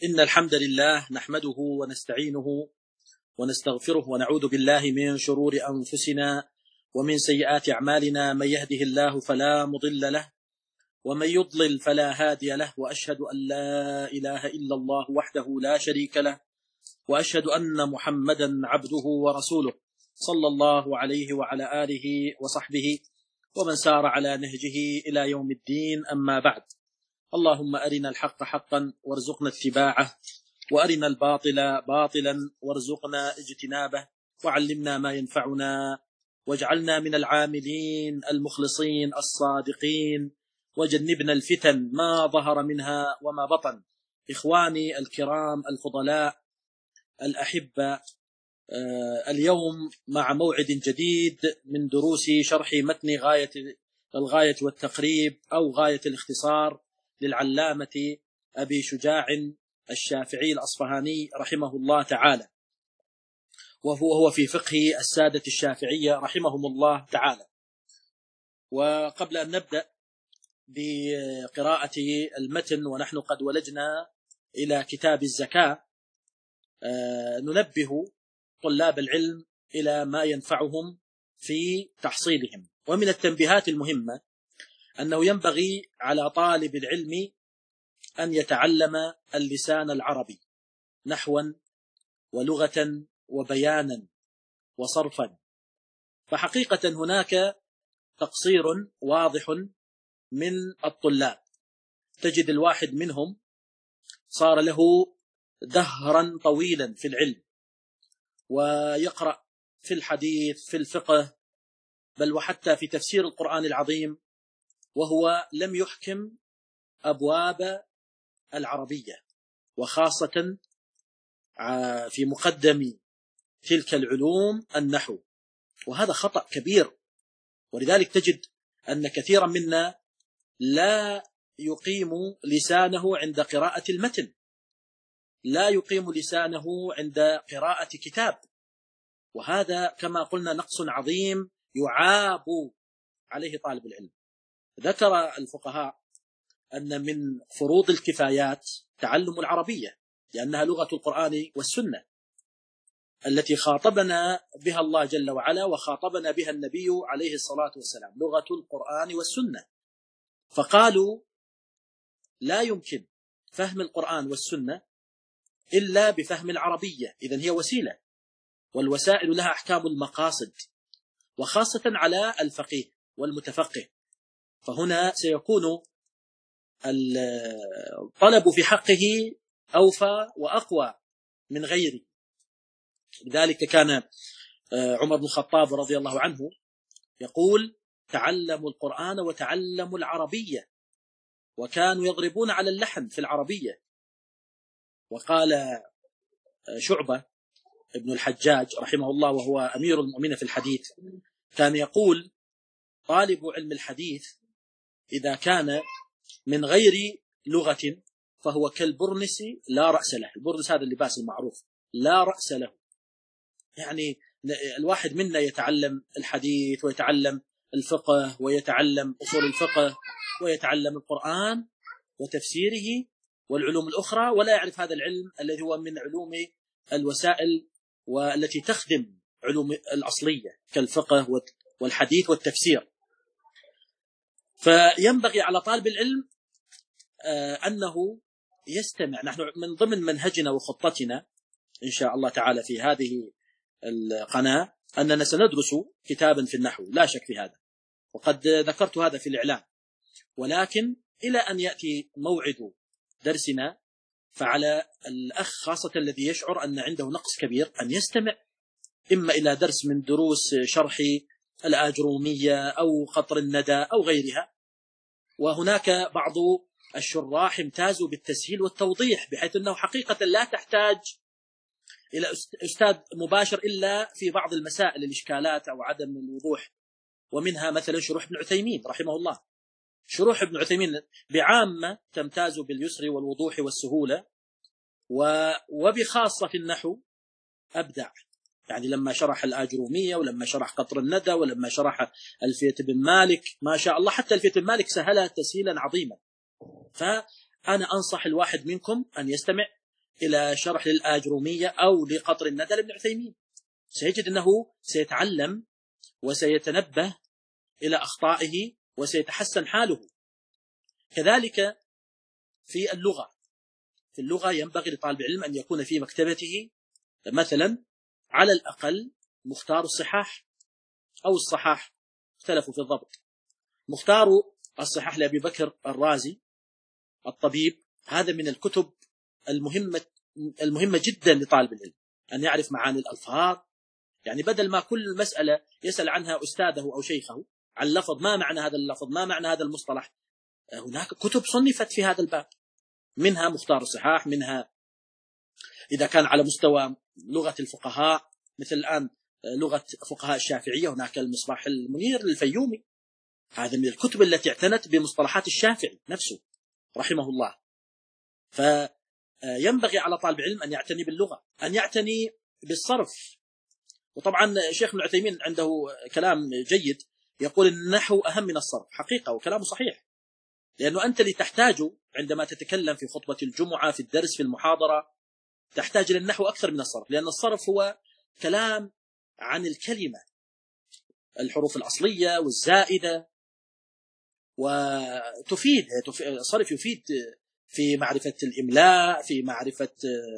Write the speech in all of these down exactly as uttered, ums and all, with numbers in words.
إن الحمد لله نحمده ونستعينه ونستغفره ونعوذ بالله من شرور أنفسنا ومن سيئات أعمالنا. من يهده الله فلا مضل له ومن يضلل فلا هادي له، وأشهد أن لا إله إلا الله وحده لا شريك له، وأشهد أن محمدا عبده ورسوله صلى الله عليه وعلى آله وصحبه ومن سار على نهجه إلى يوم الدين. أما بعد، اللهم أرنا الحق حقا وارزقنا اتباعه، وأرنا الباطل باطلا وارزقنا اجتنابه، وعلمنا ما ينفعنا، واجعلنا من العاملين المخلصين الصادقين، وجنبنا الفتن ما ظهر منها وما بطن. إخواني الكرام الفضلاء الأحبة، اليوم مع موعد جديد من دروس شرح متن غاية الغاية والتقريب أو غاية الاختصار للعلامة أبي شجاع الشافعي الأصفهاني رحمه الله تعالى، وهو هو في فقه السادة الشافعية رحمهم الله تعالى. وقبل أن نبدأ بقراءة المتن ونحن قد ولجنا إلى كتاب الزكاة، ننبه طلاب العلم إلى ما ينفعهم في تحصيلهم. ومن التنبيهات المهمة أنه ينبغي على طالب العلم أن يتعلم اللسان العربي نحوا ولغة وبيانا وصرفا، فحقيقة هناك تقصير واضح من الطلاب. تجد الواحد منهم صار له دهرا طويلا في العلم، ويقرأ في الحديث في الفقه بل وحتى في تفسير القرآن العظيم، وهو لم يحكم أبواب العربية، وخاصة في مقدم تلك العلوم النحو، وهذا خطأ كبير. ولذلك تجد أن كثيرا منا لا يقيم لسانه عند قراءة المتن، لا يقيم لسانه عند قراءة كتاب، وهذا كما قلنا نقص عظيم يعاب عليه طالب العلم. ذكر الفقهاء أن من فروض الكفايات تعلم العربية، لأنها لغة القرآن والسنة التي خاطبنا بها الله جل وعلا وخاطبنا بها النبي عليه الصلاة والسلام، لغة القرآن والسنة. فقالوا لا يمكن فهم القرآن والسنة إلا بفهم العربية، إذن هي وسيلة، والوسائل لها أحكام المقاصد، وخاصة على الفقيه والمتفقه، فهنا سيكون الطلب في حقه أوفى وأقوى من غيره. لذلك كان عمر بن الخطاب رضي الله عنه يقول: تعلموا القرآن وتعلموا العربية، وكانوا يضربون على اللحن في العربية. وقال شعبة ابن الحجاج رحمه الله وهو أمير المؤمنين في الحديث، كان يقول: طالب علم الحديث إذا كان من غير لغة فهو كالبرنس لا رأس له. البرنس هذا اللباس المعروف، لا رأس له. يعني الواحد منا يتعلم الحديث ويتعلم الفقه ويتعلم أصول الفقه ويتعلم القرآن وتفسيره والعلوم الأخرى، ولا يعرف هذا العلم الذي هو من علوم الوسائل والتي تخدم علوم الأصلية كالفقه والحديث والتفسير. فينبغي على طالب العلم أنه يستمع. نحن من ضمن منهجنا وخطتنا إن شاء الله تعالى في هذه القناة أننا سندرس كتابا في النحو، لا شك في هذا، وقد ذكرت هذا في الإعلان. ولكن إلى أن يأتي موعد درسنا فعلى الأخ خاصة الذي يشعر أن عنده نقص كبير أن يستمع إما إلى درس من دروس شرح الآجرومية أو قطر الندى أو غيرها. وهناك بعض الشراح امتازوا بالتسهيل والتوضيح، بحيث أنه حقيقة لا تحتاج إلى أستاذ مباشر إلا في بعض المسائل الإشكالات أو عدم الوضوح، ومنها مثلا شروح ابن عثيمين رحمه الله. شروح ابن عثيمين بعامة تمتاز باليسر والوضوح والسهولة، وبخاصة في النحو أبدع. يعني لما شرح الآجرومية ولما شرح قطر الندى ولما شرح ألفية بن مالك، ما شاء الله، حتى ألفية بن مالك سهلها تسهيلا عظيما. فأنا أنصح الواحد منكم أن يستمع إلى شرح للآجرومية أو لقطر الندى لابن عثيمين، سيجد أنه سيتعلم وسيتنبه إلى أخطائه وسيتحسن حاله. كذلك في اللغة، في اللغة ينبغي لطالب العلم أن يكون في مكتبته مثلا على الأقل مختار الصحاح أو الصحاح، اختلفوا في الضبط. مختار الصحاح لأبي بكر الرازي الطبيب، هذا من الكتب المهمة المهمة جدا لطالب العلم، أن يعرف معاني الألفاظ. يعني بدل ما كل مسألة يسأل عنها أستاذه أو شيخه عن لفظ، ما معنى هذا اللفظ، ما معنى هذا المصطلح، هناك كتب صنفت في هذا الباب، منها مختار الصحاح، منها إذا كان على مستوى لغة الفقهاء مثل الآن لغة فقهاء الشافعية، هناك المصباح المنير للفيومي، هذا من الكتب التي اعتنت بمصطلحات الشافعي نفسه رحمه الله. فينبغي على طالب العلم أن يعتني باللغة، أن يعتني بالصرف. وطبعا شيخ ابن عثيمين عنده كلام جيد، يقول النحو أهم من الصرف، حقيقة وكلامه صحيح، لأنه أنت اللي تحتاجه عندما تتكلم في خطبة الجمعة، في الدرس، في المحاضرة، تحتاج للنحو أكثر من الصرف، لأن الصرف هو كلام عن الكلمة، الحروف الأصلية والزائدة، وتفيد الصرف يفيد في معرفة الإملاء، في معرفة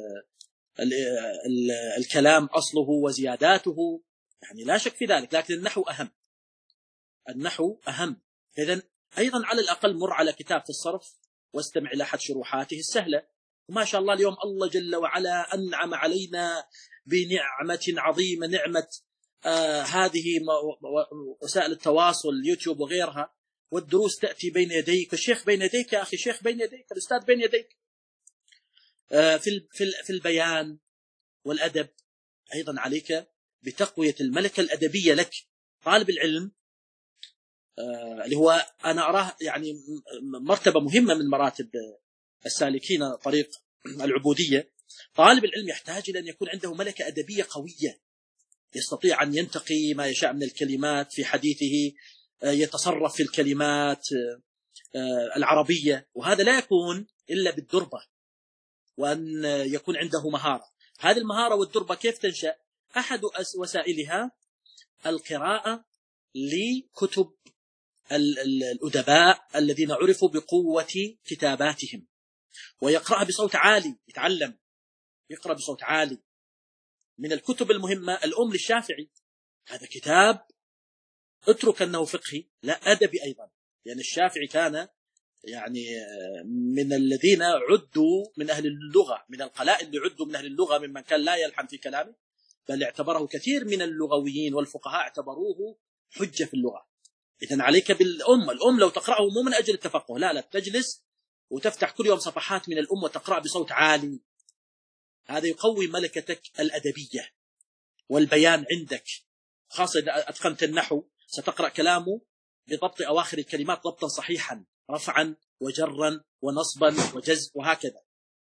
الكلام أصله وزياداته، يعني لا شك في ذلك. لكن النحو أهم، النحو أهم. إذن أيضا على الأقل مر على كتاب في الصرف واستمع إلى أحد شروحاته السهلة. وما شاء الله اليوم الله جل وعلا أنعم علينا بنعمة عظيمة، نعمة آه هذه وسائل التواصل، اليوتيوب وغيرها، والدروس تأتي بين يديك، الشيخ بين يديك يا أخي، الشيخ بين يديك، الأستاذ بين يديك. آه في في البيان والأدب أيضا عليك بتقوية الملكة الأدبية لك. طالب العلم آه اللي هو أنا أراه يعني مرتبة مهمة من مراتب السالكين طريق العبودية. طالب العلم يحتاج إلى أن يكون عنده ملكة أدبية قوية، يستطيع أن ينتقي ما يشاء من الكلمات في حديثه، يتصرف في الكلمات العربية، وهذا لا يكون إلا بالدربة، وأن يكون عنده مهارة. هذه المهارة والدربة كيف تنشأ؟ أحد وسائلها القراءة لكتب الأدباء الذين عرفوا بقوة كتاباتهم، ويقرأها بصوت عالي، يتعلم يقرأ بصوت عالي. من الكتب المهمة الأم للشافعي، هذا كتاب اترك أنه فقهي، لا أدبي أيضا، لأن يعني الشافعي كان يعني من الذين عدوا من أهل اللغة، من القلائل اللي عدوا من أهل اللغة ممن كان لا يلحن في كلامه، بل اعتبره كثير من اللغويين والفقهاء اعتبروه حجة في اللغة. إذن عليك بالأم، الأم لو تقرأه مو من أجل التفقه، لا لا، تجلس وتفتح كل يوم صفحات من الأم وتقرأ بصوت عالي، هذا يقوي ملكتك الأدبية والبيان عندك، خاصة إذا أتقنت النحو ستقرأ كلامه بضبط أواخر الكلمات ضبطا صحيحا، رفعا وجرا ونصبا وجزم وهكذا.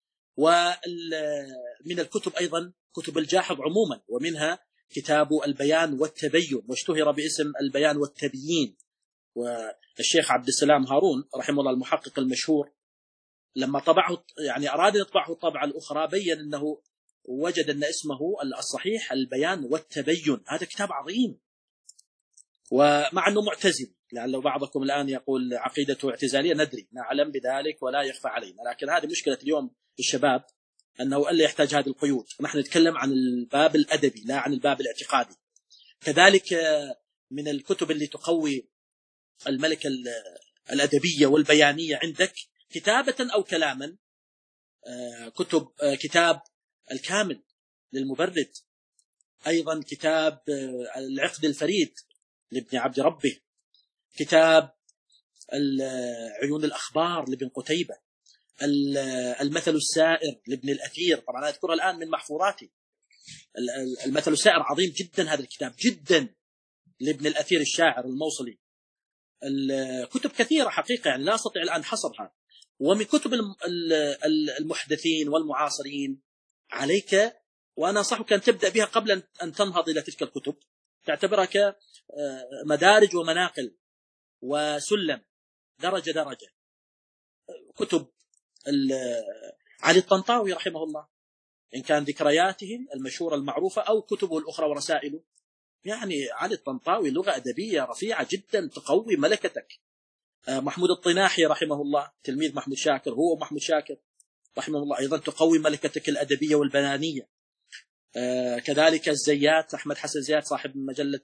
ومن الكتب أيضا كتب الجاحظ عموما، ومنها كتاب البيان والتبين، واشتهر باسم البيان والتبيين. والشيخ عبد السلام هارون رحمه الله المحقق المشهور لما طبعه يعني أراد يطبعه الطبعة الأخرى بين أنه وجد أن اسمه الصحيح البيان والتبين. هذا كتاب عظيم، ومع أنه معتزل، لعل بعضكم الآن يقول عقيدته اعتزالية، ندري نعلم بذلك ولا يخفى علينا، لكن هذه مشكلة اليوم الشباب، أنه ألا يحتاج هذه القيود. نحن نتكلم عن الباب الأدبي لا عن الباب الاعتقادي. كذلك من الكتب اللي تقوي الملكة الأدبية والبيانية عندك كتابة أو كلاما، كتب كتاب الكامل للمبرد، أيضا كتاب العقد الفريد لابن عبد ربه، كتاب عيون الأخبار لابن قتيبة، المثل السائر لابن الأثير، طبعا أنا أذكرها الآن من محفوظاتي. المثل السائر عظيم جدا هذا الكتاب جدا لابن الأثير الشاعر الموصلي. الكتب كثيرة حقيقة يعني لا أستطيع الآن حصرها. ومن كتب المحدثين والمعاصرين عليك، وأنا أنصحك أن تبدأ بها قبل أن تنهض إلى تلك الكتب، تعتبرها كمدارج ومناقل وسلم درجة درجة. كتب علي الطنطاوي رحمه الله، إن كان ذكرياتهم المشهورة المعروفة أو كتبه الأخرى ورسائله. يعني علي الطنطاوي لغة أدبية رفيعة جدا تقوي ملكتك. محمود الطناحي رحمه الله تلميذ محمود شاكر، هو محمود شاكر رحمه الله أيضا تقوي ملكتك الأدبية والبيانية. كذلك الزيات أحمد حسن زيات صاحب مجلة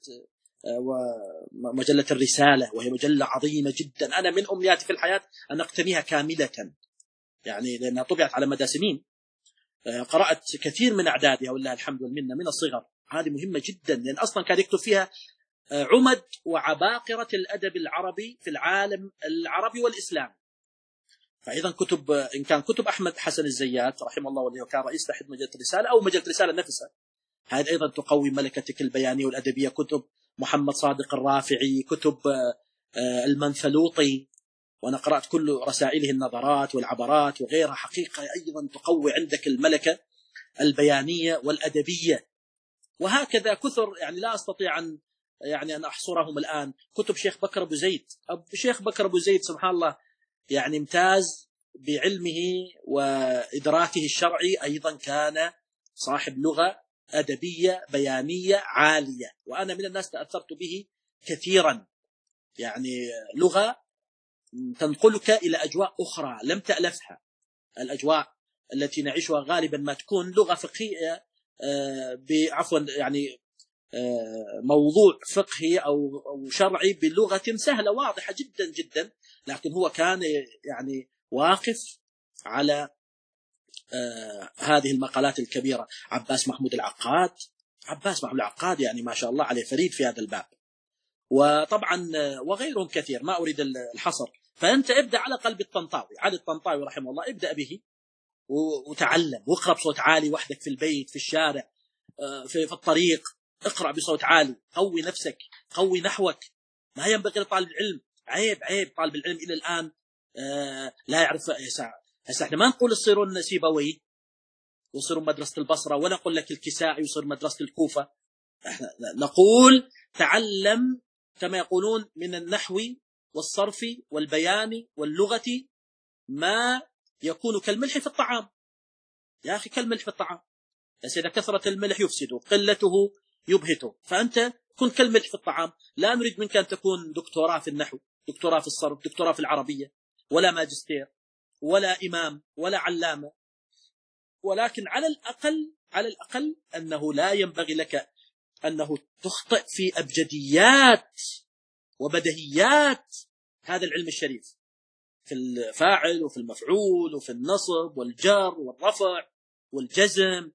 ومجلة الرسالة، وهي مجلة عظيمة جدا. أنا من أمنياتي في الحياة أن أقتنيها كاملة، يعني لأنها طبعت على مدى سنين، قرأت كثير من أعدادها والله الحمد والمنة من الصغر. هذه مهمة جدا، لأن أصلا كان يكتب فيها عمد وعباقرة الأدب العربي في العالم العربي والإسلام. فأيضا كتب، إن كان كتب أحمد حسن الزيات رحمه الله واللي كان رئيس تحت مجلة الرسالة أو مجلة الرسالة نفسها، هذه أيضا تقوي ملكتك البيانية والأدبية. كتب محمد صادق الرافعي، كتب المنفلوطي، وأنا قرأت كل رسائله النظرات والعبرات وغيرها، حقيقة أيضا تقوي عندك الملكة البيانية والأدبية. وهكذا كثر، يعني لا أستطيع أن يعني أن أحصرهم الآن. كتب شيخ بكر أبو زيد، أبو شيخ بكر أبو زيد سبحان الله يعني امتاز بعلمه وإدراكه الشرعي، أيضا كان صاحب لغة أدبية بيانية عالية، وأنا من الناس تأثرت به كثيرا. يعني لغة تنقلك إلى أجواء أخرى لم تألفها. الأجواء التي نعيشها غالبا ما تكون لغة فقهية، بعفوا يعني موضوع فقهي أو شرعي بلغة سهلة واضحة جدا جدا، لكن هو كان يعني واقف على هذه المقالات الكبيرة. عباس محمود العقاد، عباس محمود العقاد يعني ما شاء الله عليه فريد في هذا الباب، وطبعا وغيرهم كثير ما أريد الحصر. فأنت ابدأ على قلب الطنطاوي، علي الطنطاوي رحمه الله، ابدأ به وتعلم، واقرأ بصوت عالي وحدك في البيت، في الشارع، في الطريق، اقرأ بصوت عالي، قوي نفسك، قوي نحوك. ما ينبغي لطالب العلم، عيب عيب طالب العلم إلى الآن آه لا يعرف. هسه احنا ما نقول يصيرون سيبوي ويصيرون مدرسة البصرة، ولا نقول لك الكسائي يصير مدرسة الكوفة. احنا نقول تعلم كما يقولون من النحو والصرف والبيان واللغة ما يكون كالملح في الطعام. يا أخي كالملح في الطعام، بس إذا كثرة الملح يفسده، قلته يبهته. فأنت كن كالملح في الطعام. لا نريد منك أن تكون دكتوراه في النحو، دكتوراه في الصرف، دكتوراه في العربية، ولا ماجستير، ولا إمام، ولا علامة، ولكن على الأقل على الأقل أنه لا ينبغي لك أنه تخطئ في أبجديات وبدهيات هذا العلم الشريف، في الفاعل وفي المفعول وفي النصب والجر والرفع والجزم،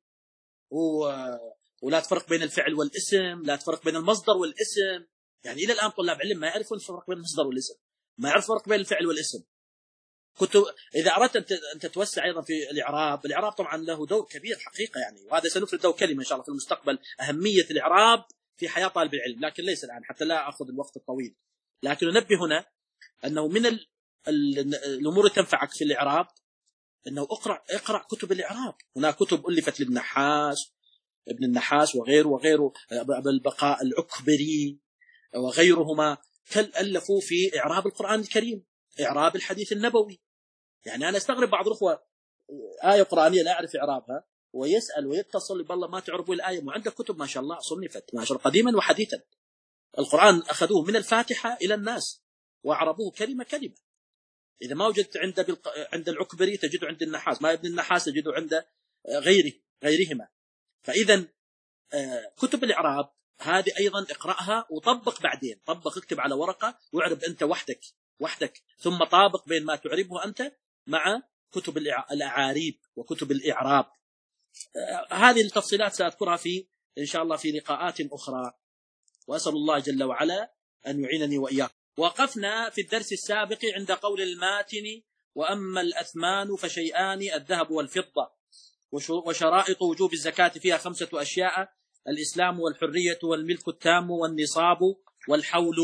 ولا تفرق بين الفعل والاسم، لا تفرق بين المصدر والاسم. يعني إلى الآن طلاب علم ما يعرفون الفرق بين المصدر والاسم، ما يعرف فرق بين الفعل والاسم. كنت إذا أردت أن تتوسع أيضا في الإعراب، الإعراب طبعا له دور كبير حقيقة يعني، وهذا سنفرد له كلمة إن شاء الله في المستقبل، أهمية الإعراب في حياة طالب العلم، لكن ليس الآن حتى لا أخذ الوقت الطويل. لكن ننبه هنا أنه من ال الأمور تنفعك في الإعراب أنه اقرأ اقرأ كتب الإعراب. هناك كتب ألفت لابن النحاس، ابن النحاس وغيره وغيره، أبو البقاء العكبري وغيرهما ألفوا في إعراب القرآن الكريم، إعراب الحديث النبوي. يعني أنا استغرب بعض الأخوة آية قرآنية لا أعرف إعرابها ويسأل ويتصل بالله ما تعرفوا الآية، وعندك كتب ما شاء الله صنفت ما شاء الله قديما وحديثا. القرآن أخذوه من الفاتحة إلى الناس وأعربوه كلمة كلمة. إذا ما وجدت عند بالق... عند العكبري تجده عند النحاس، ما ابن النحاس تجده عند غيره غيرهما. فإذا كتب الإعراب هذه أيضا اقرأها وطبق بعدين، طبق اكتب على ورقة واعرب أنت وحدك وحدك ثم طابق بين ما تعربه أنت مع كتب الأعاريب وكتب الإعراب. هذه التفصيلات سأذكرها في إن شاء الله في لقاءات أخرى، وأسأل الله جل وعلا أن يعينني وإياكم. وقفنا في الدرس السابق عند قول الماتن: وأما الأثمان فشيئان الذهب والفضة، وشرائط وجوب الزكاة فيها خمسة أشياء: الإسلام والحرية والملك التام والنصاب والحول.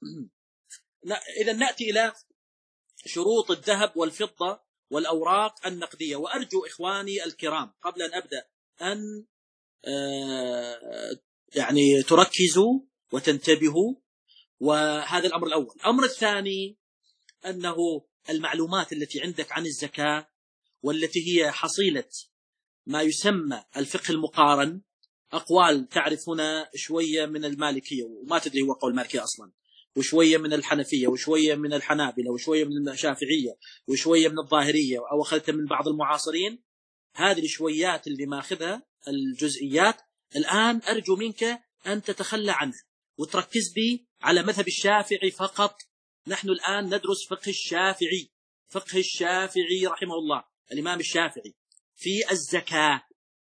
إذا نأتي إلى شروط الذهب والفضة والأوراق النقدية. وأرجو إخواني الكرام قبل أن أبدأ أن يعني تركزوا وتنتبهوا، وهذا الأمر الأول. الأمر الثاني أنه المعلومات التي عندك عن الزكاة والتي هي حصيلة ما يسمى الفقه المقارن أقوال تعرف هنا شوية من المالكية وما تدري هو قول المالكية أصلا، وشوية من الحنفية، وشوية من الحنابلة، وشوية من الشافعية، وشوية من الظاهرية، أو أخذت من بعض المعاصرين. هذه الشويات اللي ماخذها الجزئيات الآن أرجو منك أن تتخلى عنها وتركز بي على مذهب الشافعي فقط. نحن الآن ندرس فقه الشافعي، فقه الشافعي رحمه الله الإمام الشافعي في الزكاة.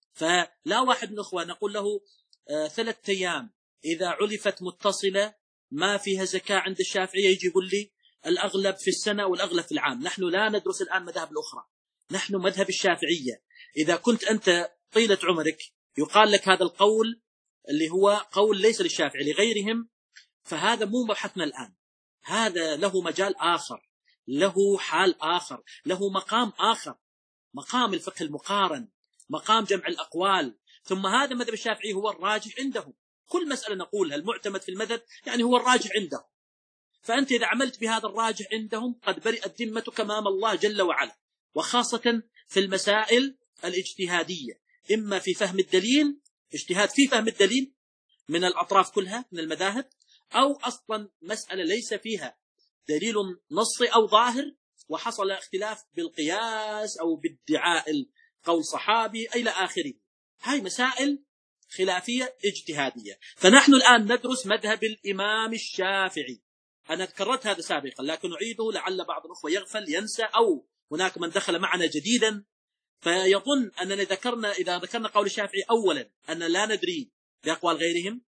فلا واحد من الأخوة نقول له آه ثلاثة أيام إذا علفت متصلة ما فيها زكاة عند الشافعية، يجي يقول لي الأغلب في السنة والأغلب في العام. نحن لا ندرس الآن مذاهب الأخرى، نحن مذهب الشافعية. إذا كنت أنت طيلة عمرك يقال لك هذا القول اللي هو قول ليس للشافعي لغيرهم، فهذا مو مبحثنا الآن. هذا له مجال آخر، له حال آخر، له مقام آخر، مقام الفقه المقارن، مقام جمع الأقوال. ثم هذا مذهب الشافعي هو الراجح عندهم. كل مسألة نقولها المعتمد في المذهب يعني هو الراجح عندهم. فأنت إذا عملت بهذا الراجح عندهم قد برئت ذمتك أمام الله جل وعلا، وخاصة في المسائل الاجتهادية، إما في فهم الدليل، اجتهاد في فهم الدليل من الأطراف كلها من المذاهب، أو أصلا مسألة ليس فيها دليل نصي أو ظاهر وحصل اختلاف بالقياس أو بادعاء قول صحابي إلى آخره. هاي مسائل خلافية اجتهادية. فنحن الآن ندرس مذهب الإمام الشافعي. أنا ذكرت هذا سابقا لكن أعيده لعل بعض الأخوة يغفل ينسى، أو هناك من دخل معنا جديدا فيظن أننا ذكرنا إذا ذكرنا قول الشافعي أولا أن لا ندري بأقوال غيرهم،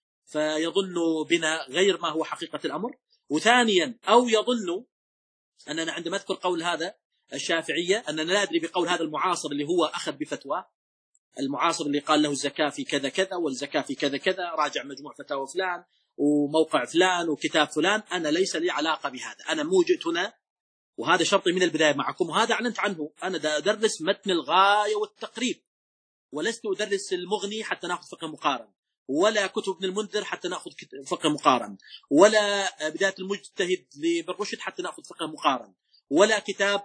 فيظن بنا غير ما هو حقيقة الأمر. وثانيا أو يظن أننا عندما نذكر قول هذا الشافعية أننا لا ندري بقول هذا المعاصر اللي هو أخذ بفتوى، المعاصر اللي قال له الزكاة في كذا كذا والزكاة في كذا كذا، راجع مجموع فتاوى فلان وموقع فلان وكتاب فلان. أنا ليس لي علاقة بهذا، أنا مو جئت هنا وهذا شرطي من البداية معكم وهذا أعلنت عنه. أنا أدرس متن الغاية والتقريب، ولست أدرس المغني حتى نأخذ فقه مقارن، ولا كتب ابن المنذر حتى نأخذ فقه مقارن، ولا بداية المجتهد لابن رشد حتى نأخذ فقه مقارن، ولا كتاب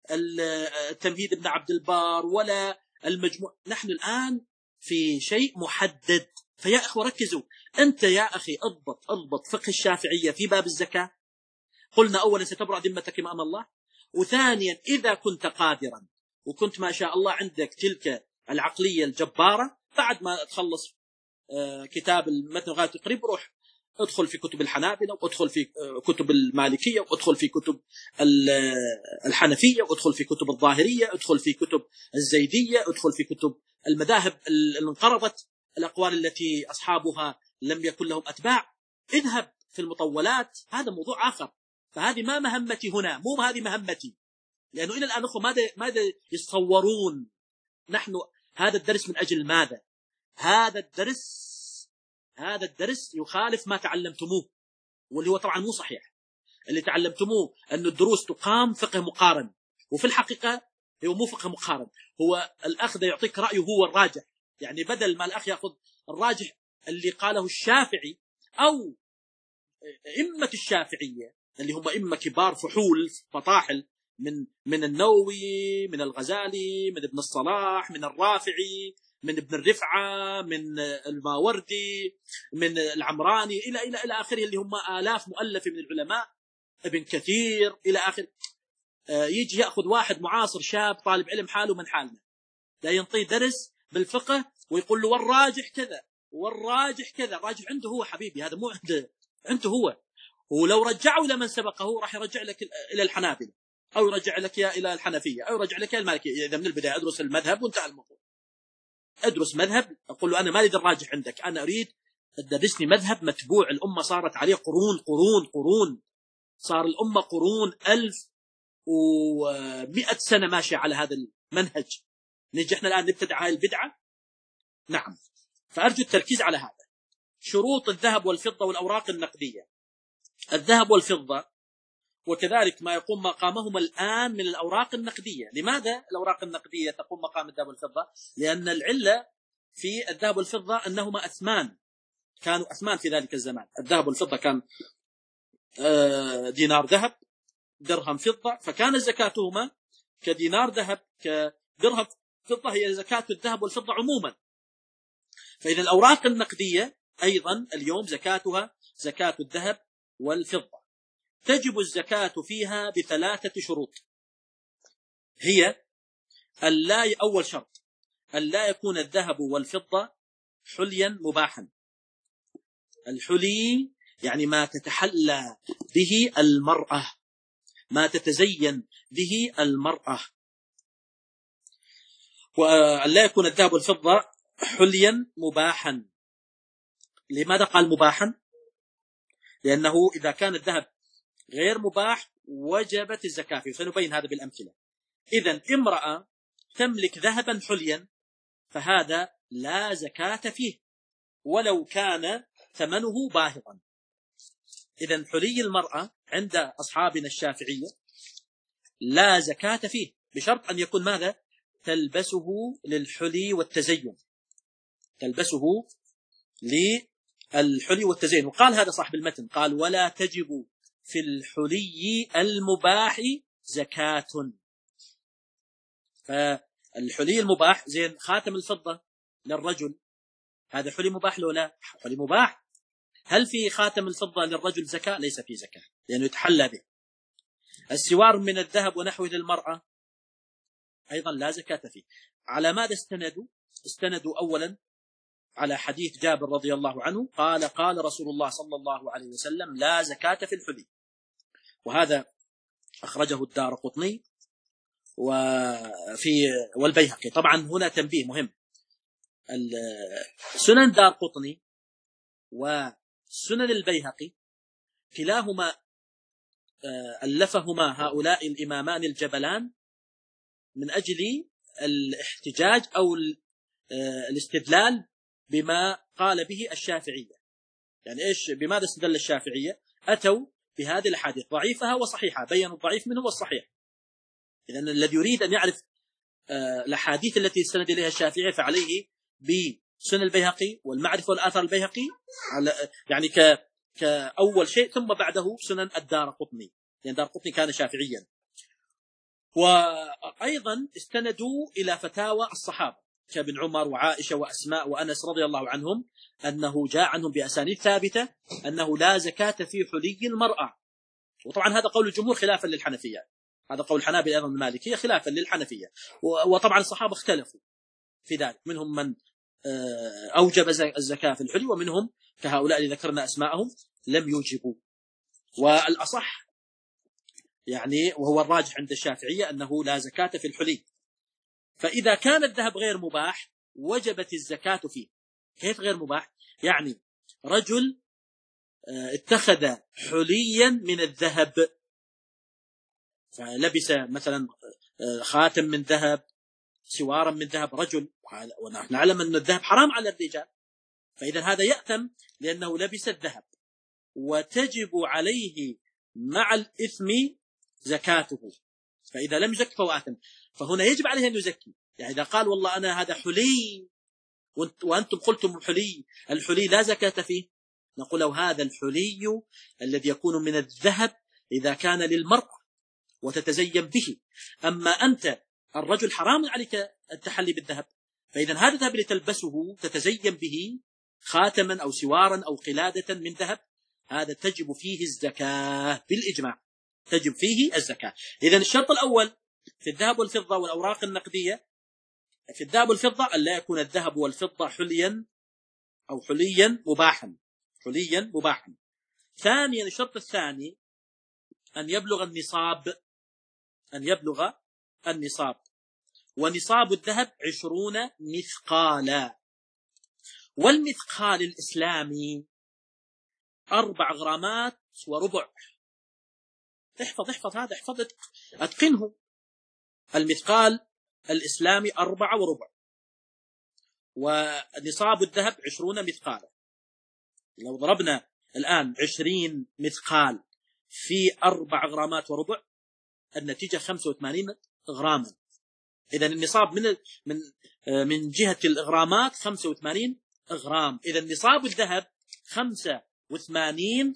التمهيد ابن عبد البار، ولا المجموع. نحن الآن في شيء محدد. فيا أخوة ركزوا، أنت يا أخي اضبط اضبط فقه الشافعية في باب الزكاة. قلنا أولا ستبرأ ذمتك أمام الله، وثانيا إذا كنت قادرا وكنت ما شاء الله عندك تلك العقلية الجبارة، بعد ما تخلص كتاب المتن غاية التقريب روح ادخل في كتب الحنابلة، وادخل في كتب المالكية، وادخل في كتب الحنفية، وادخل في كتب الظاهرية، ادخل في كتب الزيدية، ادخل في كتب المذاهب اللي انقرضت الأقوال التي أصحابها لم يكن لهم أتباع. اذهب في المطولات، هذا موضوع آخر. فهذه ما مهمتي هنا، مو هذه مهمتي، لأنه إلى الآن أخوة ماذا ماذا يتصورون نحن هذا الدرس من أجل ماذا؟ هذا الدرس هذا الدرس يخالف ما تعلمتموه، واللي هو طبعا مو صحيح. اللي تعلمتموه أن الدروس تقام فقه مقارن، وفي الحقيقة هو مو فقه مقارن، هو الأخ يعطيك رأيه هو الراجح. يعني بدل ما الأخ يأخذ الراجح اللي قاله الشافعي أو إمة الشافعية اللي هم إمة كبار فحول فطاحل من من النووي، من الغزالي، من ابن الصلاح، من الرافعي، من ابن الرفعة، من الماوردي، من العمراني، إلى إلى إلى آخره، اللي هم آلاف مؤلفة من العلماء، ابن كثير إلى آخر. يجي يأخذ واحد معاصر شاب طالب علم حاله من حالنا، لا ينطي درس بالفقه ويقول له والراجح كذا والراجح كذا. الراجح عنده هو حبيبي، هذا مو عنده عنده هو. ولو رجعوا إلى من سبقه راح يرجع لك إلى الحنابلة، أو يرجع لك يا إلى الحنفية، أو يرجع لك إلى المالكية. إذا من البداية أدرس المذهب وانتهى الموضوع. أدرس مذهب، أقول له أنا ما أريد الراجح عندك، أنا أريد تدرسني مذهب متبوع، الأمة صارت عليه قرون قرون قرون، صار الأمة قرون ألف ومئة سنة ماشية على هذا المنهج. نجي إحنا الآن نبتدع هاي البدعة؟ نعم. فأرجو التركيز على هذا. شروط الذهب والفضة والأوراق النقدية. الذهب والفضة وكذلك ما يقوم مقامهما الآن من الأوراق النقدية. لماذا الأوراق النقدية تقوم مقام الذهب والفضة؟ لأن العلة في الذهب والفضة أنهما أثمان، كانوا أثمان في ذلك الزمان. الذهب والفضة كان دينار ذهب درهم فضة، فكان زكاتهما كدينار ذهب كدرهم الفضة هي زكاة الذهب والفضة عموما. فإذا الأوراق النقدية أيضا اليوم زكاتها زكاة الذهب والفضة، تجب الزكاة فيها بثلاثة شروط. هي ألا أول شرط ألا يكون الذهب والفضة حليا مباحا. الحلي يعني ما تتحلى به المرأة، ما تتزين به المرأة. وألا يكون الذهب والفضة حليا مباحا. لماذا قال مباحا؟ لأنه إذا كان الذهب غير مباح وجبت الزكاة فيه، سنبين هذا بالأمثلة. إذن امرأة تملك ذهبا حليا فهذا لا زكاة فيه ولو كان ثمنه باهظا. إذن حلي المرأة عند أصحابنا الشافعية لا زكاة فيه بشرط أن يكون ماذا؟ تلبسه للحلي والتزين، تلبسه للحلي والتزين. وقال هذا صاحب المتن، قال ولا تجب في الحلي المباح زكاة. فالحلي المباح زين خاتم الفضة للرجل، هذا حلي مباح لو لا؟ حلي مباح. هل في خاتم الفضة للرجل زكاة؟ ليس فيه زكاة لأنه يتحلى به. السوار من الذهب ونحوه للمرأة أيضا لا زكاة فيه. على ماذا استندوا؟ استندوا أولا على حديث جابر رضي الله عنه قال قال رسول الله صلى الله عليه وسلم لا زكاة في الحلي، وهذا أخرجه الدارقطني وفي والبيهقي. طبعا هنا تنبيه مهم، سنن دارقطني وسنن البيهقي كلاهما ألفهما هؤلاء الإمامان الجبلان من أجل الاحتجاج أو الاستدلال بما قال به الشافعية. يعني إيش بماذا استدل الشافعية؟ أتوا بهذه الأحاديث ضعيفها وصحيحة، بينوا الضعيف منه والصحيح. إذن الذي يريد أن يعرف الأحاديث التي استند إليها الشافعية فعليه بسنن البيهقي والمعرفة والآثار البيهقي يعني كأول شيء، ثم بعده سنن الدارقطني لأن الدارقطني كان شافعيا. وأيضا استندوا إلى فتاوى الصحابة كابن عمر وعائشة وأسماء وأنس رضي الله عنهم أنه جاء عنهم بأسانيد ثابتة أنه لا زكاة في حلي المرأة. وطبعا هذا قول الجمهور خلافا للحنفية، هذا قول الحنابلة أيضا المالكية خلافا للحنفية. وطبعا الصحابة اختلفوا في ذلك، منهم من أوجب الزكاة في الحلي ومنهم كهؤلاء اللي ذكرنا أسماءهم لم يوجبوا. والأصح يعني وهو الراجح عند الشافعية أنه لا زكاة في الحلي. فإذا كان الذهب غير مباح وجبت الزكاة فيه. كيف غير مباح؟ يعني رجل اتخذ حليا من الذهب فلبس مثلا خاتم من ذهب، سوارا من ذهب، رجل، ونحن نعلم أن الذهب حرام على الرجال، فإذا هذا يأثم لأنه لبس الذهب وتجب عليه مع الإثم زكاته. فإذا لم يزكي فهو آثم، فهنا يجب عليه أن يزكي. يعني إذا قال والله أنا هذا حلي وأنتم قلتم الحلي الحلي لا زكاة فيه، نقول له هذا الحلي الذي يكون من الذهب إذا كان للمرأة وتتزين به، أما أنت الرجل حرام عليك التحلي بالذهب، فإذا هذا الذهب اللي تلبسه تتزين به خاتما أو سوارا أو قلادة من ذهب هذا تجب فيه الزكاة بالإجماع، تجب فيه الزكاة. إذن الشرط الأول في الذهب والفضة والأوراق النقدية، في الذهب والفضة أن لا يكون الذهب والفضة حليا أو حليا مباحا، حليا مباحا. ثانيا الشرط الثاني أن يبلغ النصاب، أن يبلغ النصاب، ونصاب الذهب عشرون مثقالا، والمثقال الإسلامي أربع غرامات وربع. احفظ احفظ هذا، احفظ أتقنه. المثقال الإسلامي أربع وربع، ونصاب الذهب عشرون مثقالا. لو ضربنا الآن عشرين مثقال في أربع غرامات وربع النتيجة خمسة وثمانين غراما. إذن النصاب من من من جهة الغرامات خمسة وثمانين غرام. إذن نصاب الذهب خمسة وثمانين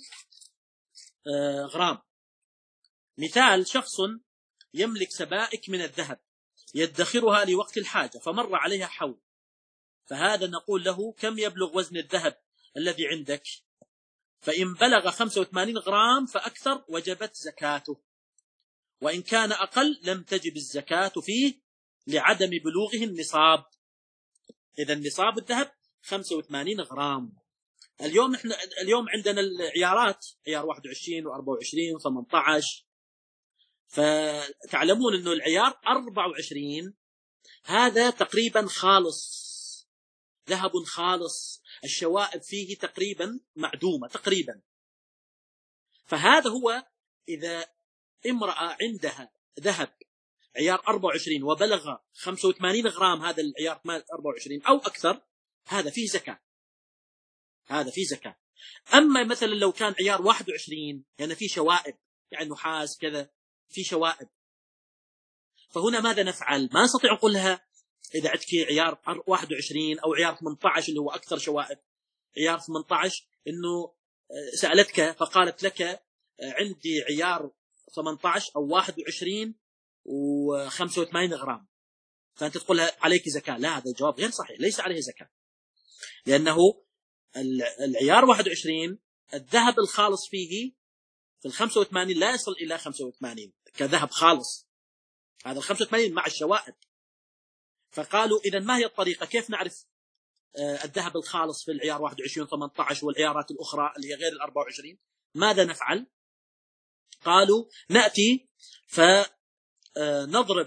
غرام. مثال شخص يملك سبائك من الذهب يدخرها لوقت الحاجة فمر عليها حول، فهذا نقول له كم يبلغ وزن الذهب الذي عندك؟ فإن بلغ خمسة وثمانين غرام فأكثر وجبت زكاته، وإن كان أقل لم تجب الزكاة فيه لعدم بلوغه النصاب. إذا النصاب الذهب خمسة وثمانين غرام. اليوم احنا اليوم عندنا العيارات عيار واحد وعشرين وأربعة وعشرين وثمانية عشر، فتعلمون أنه العيار أربعة وعشرين هذا تقريبا خالص، ذهب خالص، الشوائب فيه تقريبا معدومة تقريبا. فهذا هو إذا امرأة عندها ذهب عيار أربعة وعشرين وبلغ خمسة وثمانين غرام، هذا العيار أربعة وعشرين أو أكثر، هذا فيه زكاة، هذا فيه زكاة. أما مثلا لو كان عيار واحد وعشرين يعني فيه شوائب، يعني نحاس كذا فيه شوائب، فهنا ماذا نفعل؟ ما نستطيع نقول لها إذا عندك عيار واحد وعشرين أو عيار ثمانية عشر اللي هو أكثر شوائب، عيار ثمانية عشر إنه سألتك فقالت لك عندي عيار ثمانية عشر أو واحد وعشرين وخمسة وثمانين غرام، فأنت تقول لها عليك زكاة. لا، هذا الجواب غير صحيح، ليس عليه زكاة، لأنه العيار واحد وعشرين الذهب الخالص فيه في الخمسة وثمانين لا يصل إلى خمسة وثمانين كذهب خالص، هذا الخمسة وثمانين مع الشوائب. فقالوا إذا ما هي الطريقة؟ كيف نعرف الذهب الخالص في العيار واحد وعشرين ثمانية عشر والعيارات الأخرى اللي هي غير الأربعة وعشرين؟ ماذا نفعل؟ قالوا نأتي فنضرب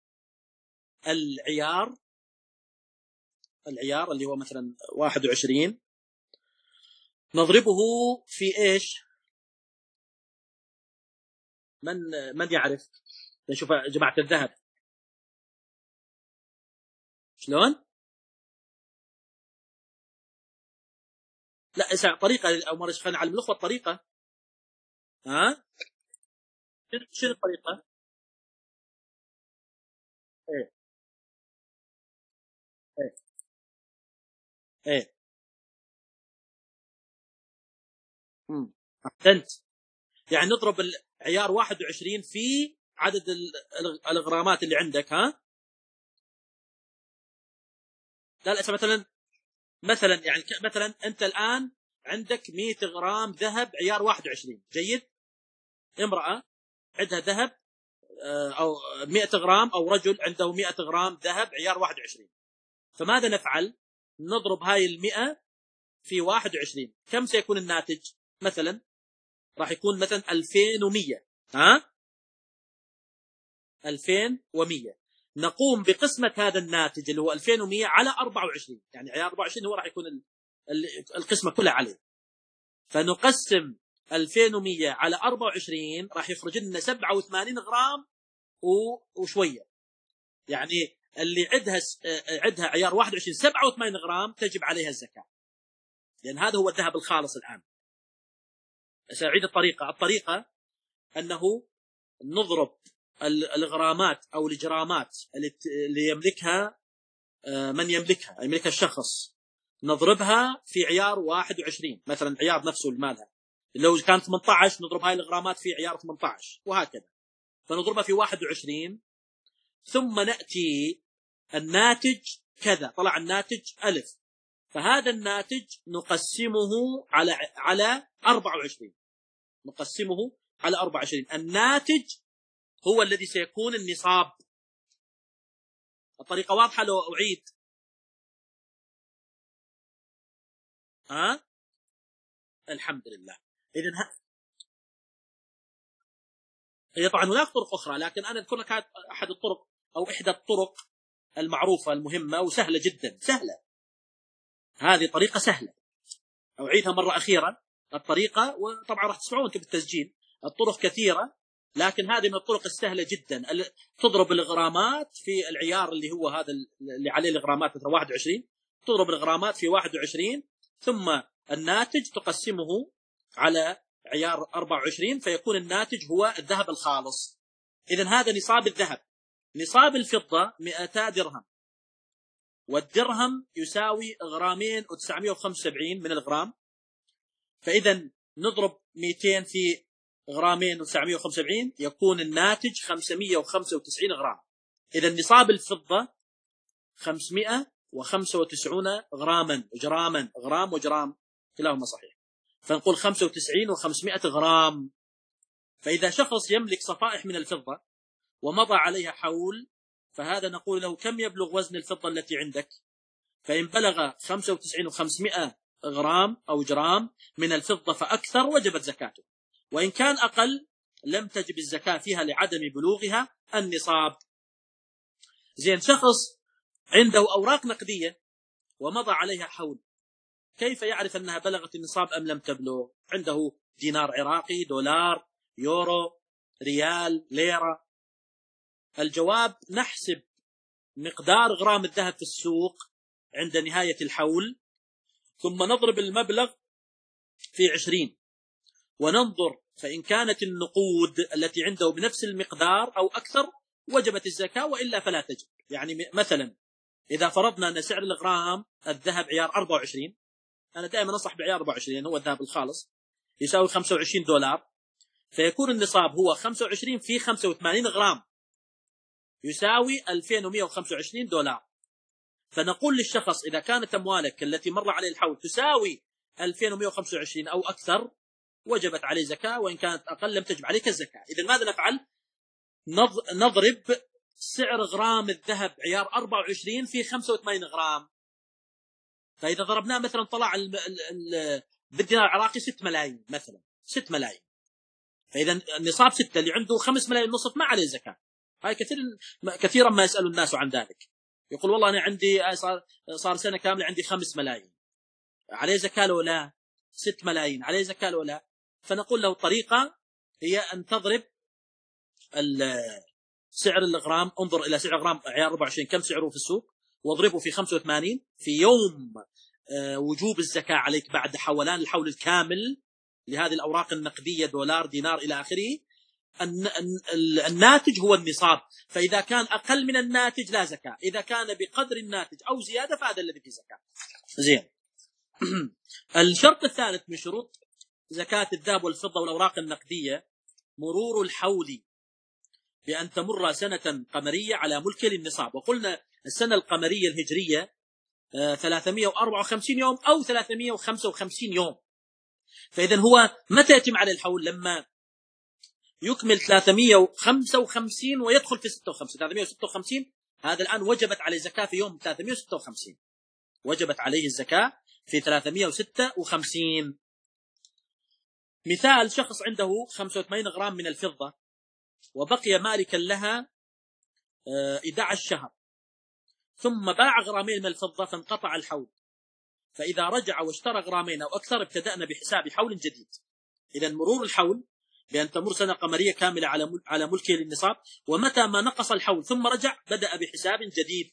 العيار العيار اللي هو مثلا واحد وعشرين نضربه في إيش؟ من من يعرف؟ نشوف جماعة الذهب شلون؟ لا اسمع طريقة أو مرة خلينا نعلم الأخوة الطريقة. ها؟ شنو الطريقة؟ إيه إيه إيه امم أحسنت. يعني نضرب العيار واحد وعشرين في عدد الغرامات اللي عندك. ها؟ لا لا مثلا مثلا يعني مثلا أنت الآن عندك مئة غرام ذهب عيار واحد وعشرين، جيد؟ امرأة عندها ذهب أو مئة غرام، أو رجل عنده مئة غرام ذهب عيار واحد وعشرين، فماذا نفعل؟ نضرب هاي المئة في واحد وعشرين، كم سيكون الناتج؟ مثلا راح يكون مثلا ألفين ومئة. ها؟ ألفين ومئة. نقوم بقسمة هذا الناتج اللي هو ألفين ومئة على أربعة وعشرين، يعني عيار أربعة وعشرين هو راح يكون القسمة كلها عليه، فنقسم ألفين ومئة على أربعة وعشرين راح يخرج لنا سبعة وثمانين غرام وشوية. يعني اللي عندها عندها عيار واحد وعشرين سبعة وثمانين غرام تجب عليها الزكاة، لأن هذا هو الذهب الخالص الآن. سأعيد الطريقة. الطريقة أنه نضرب الغرامات أو الجرامات اللي يملكها من يملكها يملكها الشخص، نضربها في عيار واحد وعشرين، مثلا عيار نفسه المالها لو كان ثمانية عشر نضرب هاي الغرامات في عيار ثمانية عشر وهكذا، فنضربها في واحد وعشرين، ثم نأتي الناتج كذا، طلع الناتج ألف، فهذا الناتج نقسمه على على أربعة وعشرين، نقسمه على أربعة وعشرين، الناتج هو الذي سيكون النصاب. الطريقة واضحة لو أعيد؟ ها؟ الحمد لله. إذن ها... هي طبعا هناك طرق أخرى، لكن أنا أذكر لك أحد الطرق أو إحدى الطرق المعروفة المهمة وسهلة جدا، سهلة، هذه طريقة سهلة. أعيدها مرة أخيرة الطريقة، وطبعا راح تسمعون أنتم بالتسجيل. الطرق كثيرة، لكن هذه من الطرق السهلة جدا. تضرب الغرامات في العيار اللي هو هذا اللي عليه الغرامات مثلا واحد وعشرين، تضرب الغرامات في واحد وعشرين، ثم الناتج تقسمه على عيار أربعة وعشرين، فيكون الناتج هو الذهب الخالص. إذن هذا نصاب الذهب. نصاب الفضة مئتا درهم، والدرهم يساوي غرامين وتسعمائة وخمسة وسبعين من الغرام، فإذا نضرب مئتين في غرامين وتسعمائة وخمسة وسبعين يكون الناتج خمسمائة وخمسة وتسعين غرام. إذا نصاب الفضة خمسمائة وخمسة وتسعين غراما جراما غرام وجرام كلاهما صحيح، فنقول خمسة وتسعين وخمسمائة غرام. فإذا شخص يملك صفائح من الفضة ومضى عليها حول، فهذا نقول له كم يبلغ وزن الفضة التي عندك؟ فإن بلغ خمسة وتسعين وخمسمائة غرام أو جرام من الفضة فأكثر وجبت زكاته، وإن كان أقل لم تجب الزكاة فيها لعدم بلوغها النصاب. زين، شخص عنده أوراق نقدية ومضى عليها حول، كيف يعرف أنها بلغت النصاب أم لم تبلغ؟ عنده دينار عراقي، دولار، يورو، ريال، ليرة. الجواب نحسب مقدار غرام الذهب في السوق عند نهاية الحول، ثم نضرب المبلغ في عشرين وننظر، فإن كانت النقود التي عنده بنفس المقدار أو أكثر وجبت الزكاة، وإلا فلا تجب. يعني مثلا إذا فرضنا أن سعر الغرام الذهب عيار أربعة وعشرين، أنا دائما أنصح بعيار أربعة وعشرين هو الذهب الخالص، يساوي خمسة وعشرين دولار، فيكون النصاب هو خمسة وعشرين في خمسة وثمانين غرام يساوي ألفين ومائة وخمسة وعشرين دولار. فنقول للشخص إذا كانت أموالك التي مر عليه الحول تساوي ألفين ومائة وخمسة وعشرين أو أكثر وجبت عليه زكاة، وإن كانت أقل لم تجب عليك الزكاة. إذن ماذا نفعل؟ نضرب سعر غرام الذهب عيار أربعة وعشرين في خمسة وثمانين غرام، فإذا ضربناه مثلا طلع بالدينار العراقي ستة ملايين مثلا، ستة ملايين، فإذا النصاب ستة، اللي عنده خمس ملايين نصف ما عليه زكاة. هاي كثير كثيرا ما يسأل الناس عن ذلك، يقول والله أنا عندي صار, صار سنة كاملة عندي خمس ملايين، عليه زكاة لو لا؟ ست ملايين عليه زكاة لو لا؟ فنقول له الطريقة هي أن تضرب سعر الغرام، انظر إلى سعر غرام عيار أربعة وعشرين كم سعره في السوق، واضربه في خمسة وثمانين في يوم وجوب الزكاة عليك بعد حولان الحول الكامل لهذه الأوراق النقدية، دولار، دينار إلى آخره. الناتج هو النصاب، فإذا كان أقل من الناتج لا زكاة، إذا كان بقدر الناتج أو زيادة فهذا الذي فيه زكاة. زين. الشرط الثالث من شروط زكاة الذهب والفضة والأوراق النقدية مرور الحول، بأن تمر سنة قمرية على ملك للنصاب. وقلنا السنة القمرية الهجرية ثلاثمائة وأربعة وخمسين يوم أو ثلاثمائة وخمسة وخمسين يوم. فإذن هو متى يتم على الحول؟ لما يكمل ثلاثمائة وخمسة وخمسين ويدخل في ستة وخمسين. ثلاثمائة وستة وخمسين هذا الآن وجبت عليه الزكاة في يوم ثلاثمائة وستة وخمسين، وجبت عليه الزكاة في ثلاثمائة وستة وخمسين. مثال: شخص عنده خمسة وثمانين غرام من الفضة وبقي مالكا لها أحد عشر شهر، ثم باع غرامين من الفضة فانقطع الحول، فإذا رجع واشترى غرامين أو أكثر ابتدأنا بحساب حول جديد. إذن مرور الحول بأن تمر سنة قمرية كاملة على ملكه للنصاب، ومتى ما نقص الحول ثم رجع بدأ بحساب جديد.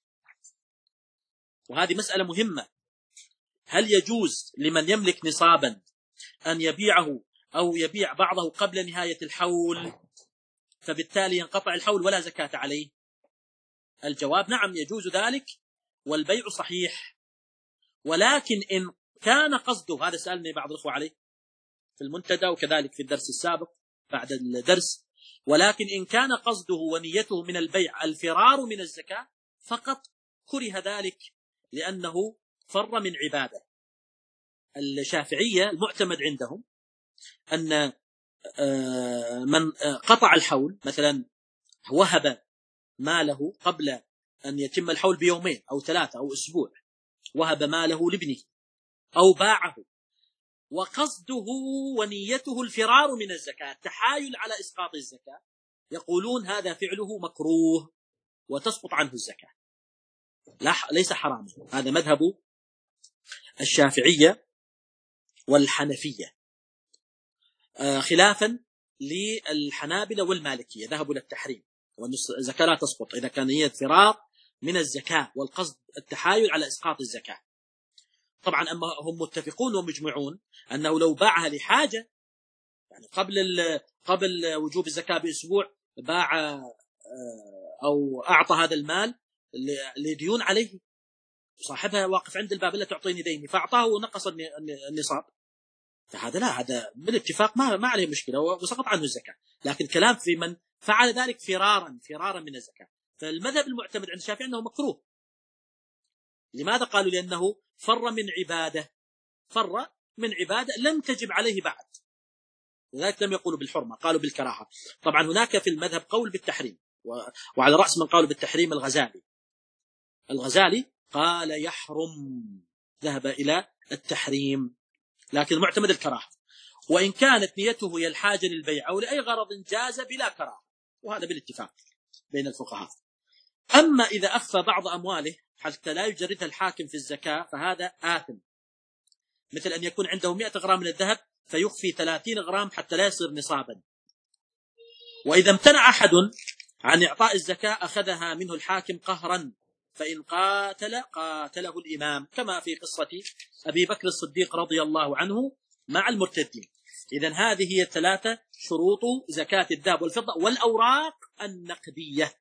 وهذه مسألة مهمة، هل يجوز لمن يملك نصابا أن يبيعه أو يبيع بعضه قبل نهاية الحول فبالتالي ينقطع الحول ولا زكاة عليه؟ الجواب نعم يجوز ذلك والبيع صحيح، ولكن إن كان قصده، هذا سألني بعض الأخوة عليه في المنتدى وكذلك في الدرس السابق بعد الدرس، ولكن إن كان قصده ونيته من البيع الفرار من الزكاة فقط كره ذلك لأنه فر من عبادة. الشافعية المعتمد عندهم أن من قطع الحول مثلا وهب ماله قبل أن يتم الحول بيومين أو ثلاثة أو أسبوع، وهب ماله لابنه أو باعه وقصده ونيته الفرار من الزكاة، تحايل على إسقاط الزكاة، يقولون هذا فعله مكروه وتسقط عنه الزكاة، لا ليس حراما. هذا مذهب الشافعية والحنفية، خلافا للحنابلة والمالكية ذهبوا للتحريم، والزكاة لا تسقط إذا كان هي الفرار من الزكاة والقصد التحايل على إسقاط الزكاة. طبعا أما هم متفقون ومجمعون أنه لو باعها لحاجة، يعني قبل قبل وجوب الزكاة بأسبوع باع أو أعطى هذا المال لديون عليه، صاحبها واقف عند الباب لا تعطيني ديني، فأعطاه ونقص النصاب، فهذا لا، هذا بالاتفاق ما ما عليه مشكلة وسقط عنه الزكاة. لكن كلام في من فعل ذلك فرارا فرارا من الزكاة، فالمذهب المعتمد عند الشافعي أنه مكروه. لماذا؟ قالوا لأنه فر من عبادة، فر من عبادة لم تجب عليه بعد، لذلك لم يقولوا بالحرمة، قالوا بالكراهة. طبعا هناك في المذهب قول بالتحريم، وعلى رأس من قالوا بالتحريم الغزالي. الغزالي قال يحرم، ذهب إلى التحريم، لكن المعتمد الكراهة، وإن كانت نيته هي الحاجة للبيع أو لأي غرض جاز بلا كراهة، وهذا بالاتفاق بين الفقهاء. أما إذا أخفى بعض أمواله حتى لا يجردها الحاكم في الزكاة فهذا آثم، مثل أن يكون عنده مئة غرام من الذهب فيخفي ثلاثين غرام حتى لا يصير نصابا. وإذا امتنع أحد عن إعطاء الزكاة أخذها منه الحاكم قهرا، فإن قاتل قاتله الإمام، كما في قصة أبي بكر الصديق رضي الله عنه مع المرتدين. إذن هذه هي الثلاثة شروط زكاة الذهب والفضة والأوراق النقدية.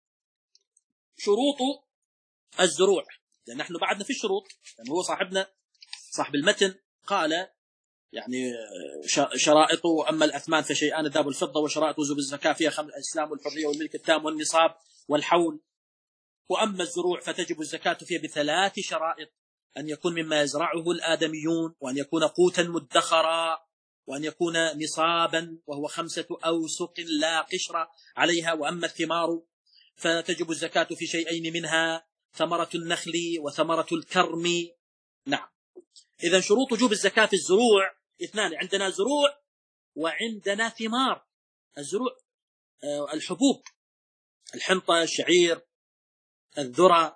شروط الزروع، لأن نحن بعدنا في الشروط، يعني هو صاحبنا صاحب المتن قال يعني شرائط، أما الأثمان فشيئان الذهب والفضة، وشرائط وجوب الزكاة فيها خمس: الإسلام والحرية والملك التام والنصاب والحول. وأما الزروع فتجب الزكاة فيها بثلاث شرائط: أن يكون مما يزرعه الآدميون، وأن يكون قوتا مدخرا، وأن يكون نصابا وهو خمسة أوسق لا قشر عليها. وأما الثمار فتجب الزكاة في شيئين منها: ثمرة النخل وثمرة الكرم. نعم. إذن شروط وجوب الزكاة في الزروع اثنان: عندنا زروع وعندنا ثمار. الزروع الحبوب، الحنطة، الشعير، الذرة.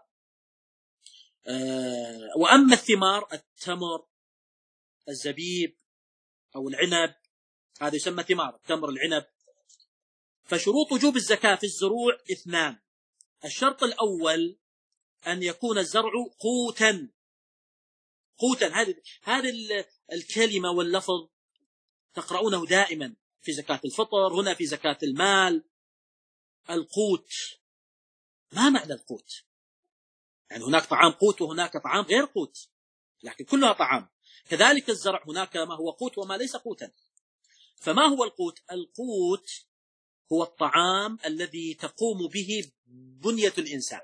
وأما الثمار التمر، الزبيب أو العنب، هذا يسمى ثمار، التمر، العنب. فشروط وجوب الزكاة في الزروع اثنان: الشرط الأول أن يكون الزرع قوتا. قوتا، هذه هذه الكلمة واللفظ تقرؤونه دائما في زكاة الفطر، هنا في زكاة المال. القوت، ما معنى القوت؟ يعني هناك طعام قوت وهناك طعام غير قوت، لكن كلها طعام. كذلك الزرع، هناك ما هو قوت وما ليس قوتا. فما هو القوت؟ القوت هو الطعام الذي تقوم به بنية الإنسان.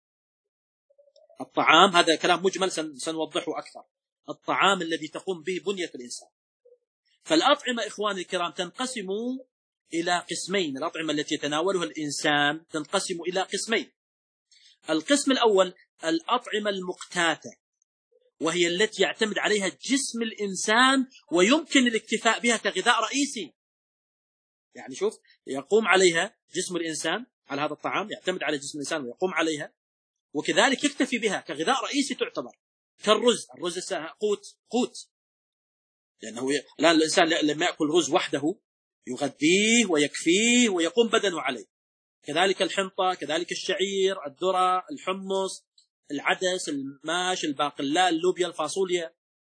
الطعام، هذا كلام مجمل سنوضحه أكثر. الطعام الذي تقوم به بنية الإنسان. فالأطعمة إخواني الكرام تنقسم إلى قسمين. الأطعمة التي يتناولها الإنسان تنقسم إلى قسمين: القسم الأول الأطعمة المقتاتة، وهي التي يعتمد عليها جسم الإنسان ويمكن الاكتفاء بها كغذاء رئيسي. يعني شوف، يقوم عليها جسم الإنسان، على هذا الطعام يعتمد على جسم الإنسان ويقوم عليها، وكذلك يكتفي بها كغذاء رئيسي تعتبر، كالرز. الرز قوت قوت لأنه الآن الإنسان لما يأكل رز وحده يغذيه ويكفيه ويقوم بدنه عليه. كذلك الحنطة، كذلك الشعير، الذرة، الحمص، العدس، الماش، الباقلاء، اللوبيا، الفاصوليا.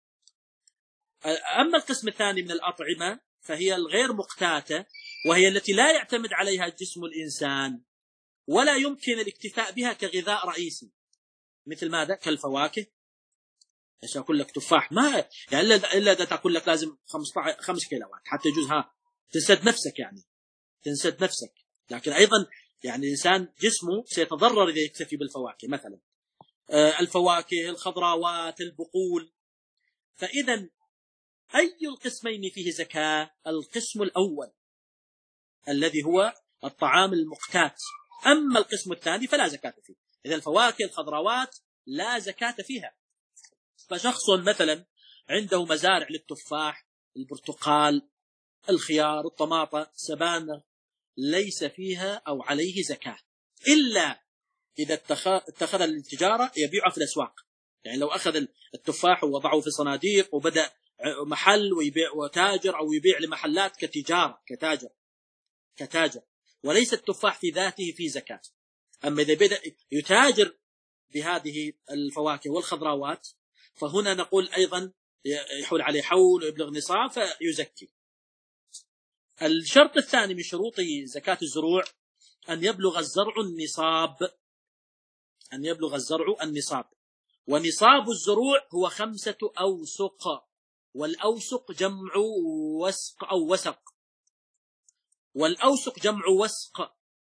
أما القسم الثاني من الأطعمة فهي الغير مقتاتة، وهي التي لا يعتمد عليها جسم الإنسان ولا يمكن الاكتفاء بها كغذاء رئيسي. مثل ماذا؟ كالفواكه. ايش اقول لك؟ تفاح ما يعني الا الا اذا تاكل لك لازم خمس كيلوات حتى يجوز، ها تنسد نفسك، يعني تنسد نفسك. لكن ايضا يعني الانسان جسمه سيتضرر اذا يكتفي بالفواكه مثلا. آه الفواكه، الخضراوات، البقول. فاذا اي القسمين فيه زكاة؟ القسم الاول الذي هو الطعام المقتات. اما القسم الثاني فلا زكاة فيه. اذا الفواكه، الخضراوات لا زكاة فيها. فشخص مثلا عنده مزارع للتفاح، البرتقال، الخيار، الطماطة، سبانخ، ليس فيها أو عليه زكاة، إلا إذا اتخذ للتجارة يبيعه في الأسواق. يعني لو أخذ التفاح ووضعه في صناديق وبدأ محل ويبيع وتاجر، أو يبيع لمحلات كتجارة، كتاجر كتاجر وليس التفاح في ذاته في زكاة. أما إذا بدأ يتاجر بهذه الفواكه والخضراوات فهنا نقول أيضا يحول عليه حول ويبلغ نصاب فيزكي. الشرط الثاني من شروط زكاة الزروع أن يبلغ الزرع النصاب. أن يبلغ الزرع النصاب. ونصاب الزروع هو خمسة أوسق، والأوسق جمع وسق أو وسق. والأوسق جمع وسق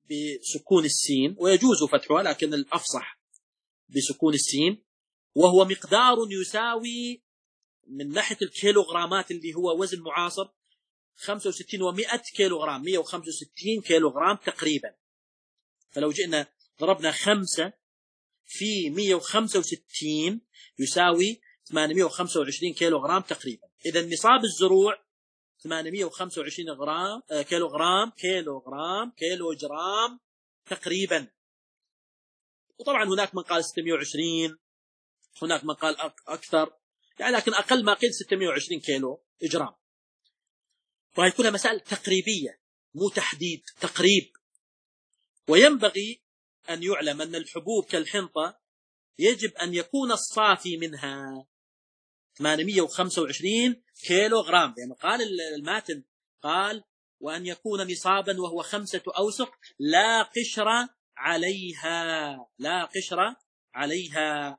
بسكون السين، ويجوز فتحها لكن الأفصح بسكون السين، وهو مقدار يساوي من ناحية الكيلوغرامات اللي هو وزن معاصر خمسة وستين ومئة كيلوغرام، مئة وخمسة وستين كيلوغرام تقريبا. فلو جئنا ضربنا خمسة في مئة وخمسة وستين يساوي ثمانمئة وخمسة وعشرين كيلوغرام تقريبا. إذا نصاب الزروع ثمانمئة وخمسة وعشرين غرام كيلوغرام كيلوغرام كيلوجرام تقريبا. وطبعا هناك من قال ستمئة وعشرين، هناك من قال أكثر يعني، لكن أقل ما قيل ستمئة وعشرين كيلو جرام. وهي كلها مسائل تقريبية مو تحديد، تقريب. وينبغي أن يعلم أن الحبوب كالحنطة يجب أن يكون الصافي منها ثمانمئة وخمسة وعشرين كيلو غرام، لأنه يعني قال الماتن قال وأن يكون نصابا وهو خمسة أوسق لا قشر عليها، لا قشر عليها.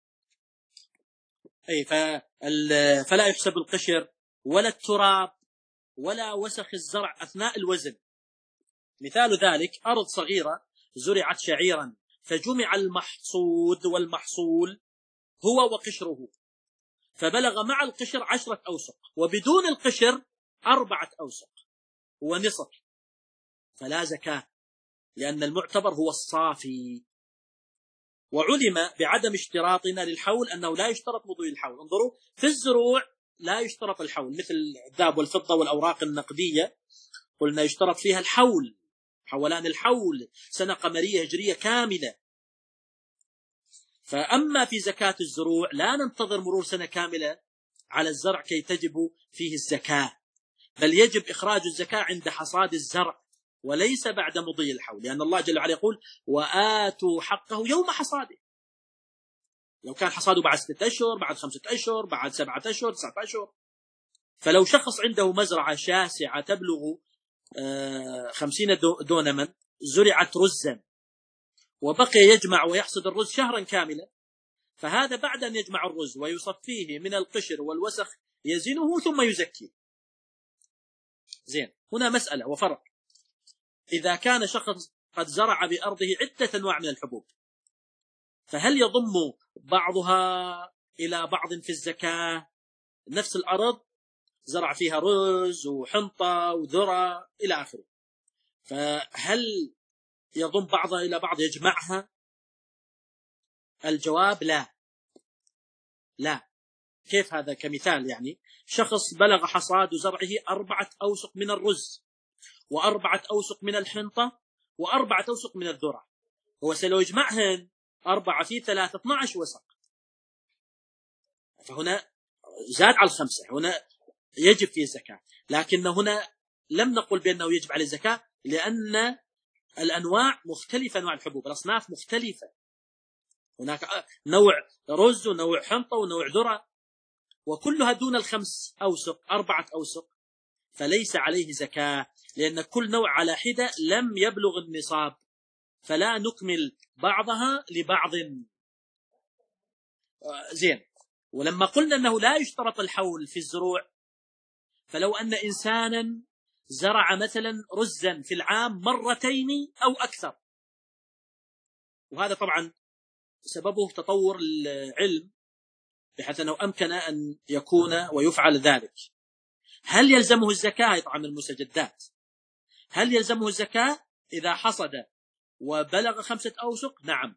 أي فلا يحسب القشر ولا التراب ولا وسخ الزرع أثناء الوزن. مثال ذلك أرض صغيرة زرعت شعيرا فجمع المحصود والمحصول هو وقشره، فبلغ مع القشر عشرة أوسق وبدون القشر أربعة أوسق ونصف، فلا زكاة لأن المعتبر هو الصافي. وعلم بعدم اشتراطنا للحول أنه لا يشترط مضي الحول. انظروا في الزروع لا يشترط الحول، مثل الذهب والفضة والأوراق النقدية قلنا يشترط فيها الحول، حولان الحول سنة قمرية هجرية كاملة. فأما في زكاة الزروع لا ننتظر مرور سنة كاملة على الزرع كي تجب فيه الزكاة، بل يجب إخراج الزكاة عند حصاد الزرع وليس بعد مضي الحول، لأن الله جل وعلا يقول وآتوا حقه يوم حصاده. لو كان حصاده بعد ستة أشهر، بعد خمسة أشهر، بعد سبعة أشهر، تسعة أشهر. فلو شخص عنده مزرعة شاسعة تبلغ خمسين دونما زرعت رزا وبقي يجمع ويحصد الرز شهرا كاملا، فهذا بعد أن يجمع الرز ويصفيه من القشر والوسخ يزنه ثم يزكيه. زين، هنا مسألة وفرق. إذا كان شخص قد زرع بأرضه عدة أنواع من الحبوب، فهل يضم بعضها إلى بعض في الزكاة؟ نفس الأرض زرع فيها رز وحنطة وذرة إلى آخره، فهل يضم بعضها إلى بعض يجمعها؟ الجواب لا لا. كيف هذا؟ كمثال يعني شخص بلغ حصاد زرعه أربعة أوسق من الرز وأربعة أوسق من الحنطة وأربعة أوسق من الذرة، هو سلو يجمعهن أربعة في ثلاثة اثنى عشر وسق، فهنا زاد على الخمسة، هنا يجب فيه الزكاة. لكن هنا لم نقل بأنه يجب عليه الزكاة لأن الأنواع مختلفة، أنواع الحبوب الأصناف مختلفة، هناك نوع رز ونوع حنطة ونوع ذرة وكلها دون الخمس أوسق أربعة أوسق، فليس عليه زكاة لأن كل نوع على حدة لم يبلغ النصاب، فلا نكمل بعضها لبعض. زين، ولما قلنا أنه لا يشترط الحول في الزروع، فلو أن إنسانا زرع مثلا رزا في العام مرتين أو أكثر، وهذا طبعا سببه تطور العلم بحيث أنه أمكن أن يكون ويفعل ذلك، هل يلزمه الزكاة؟ يطعم المستجدات، هل يلزمه الزكاة إذا حصد وبلغ خمسة أوسق؟ نعم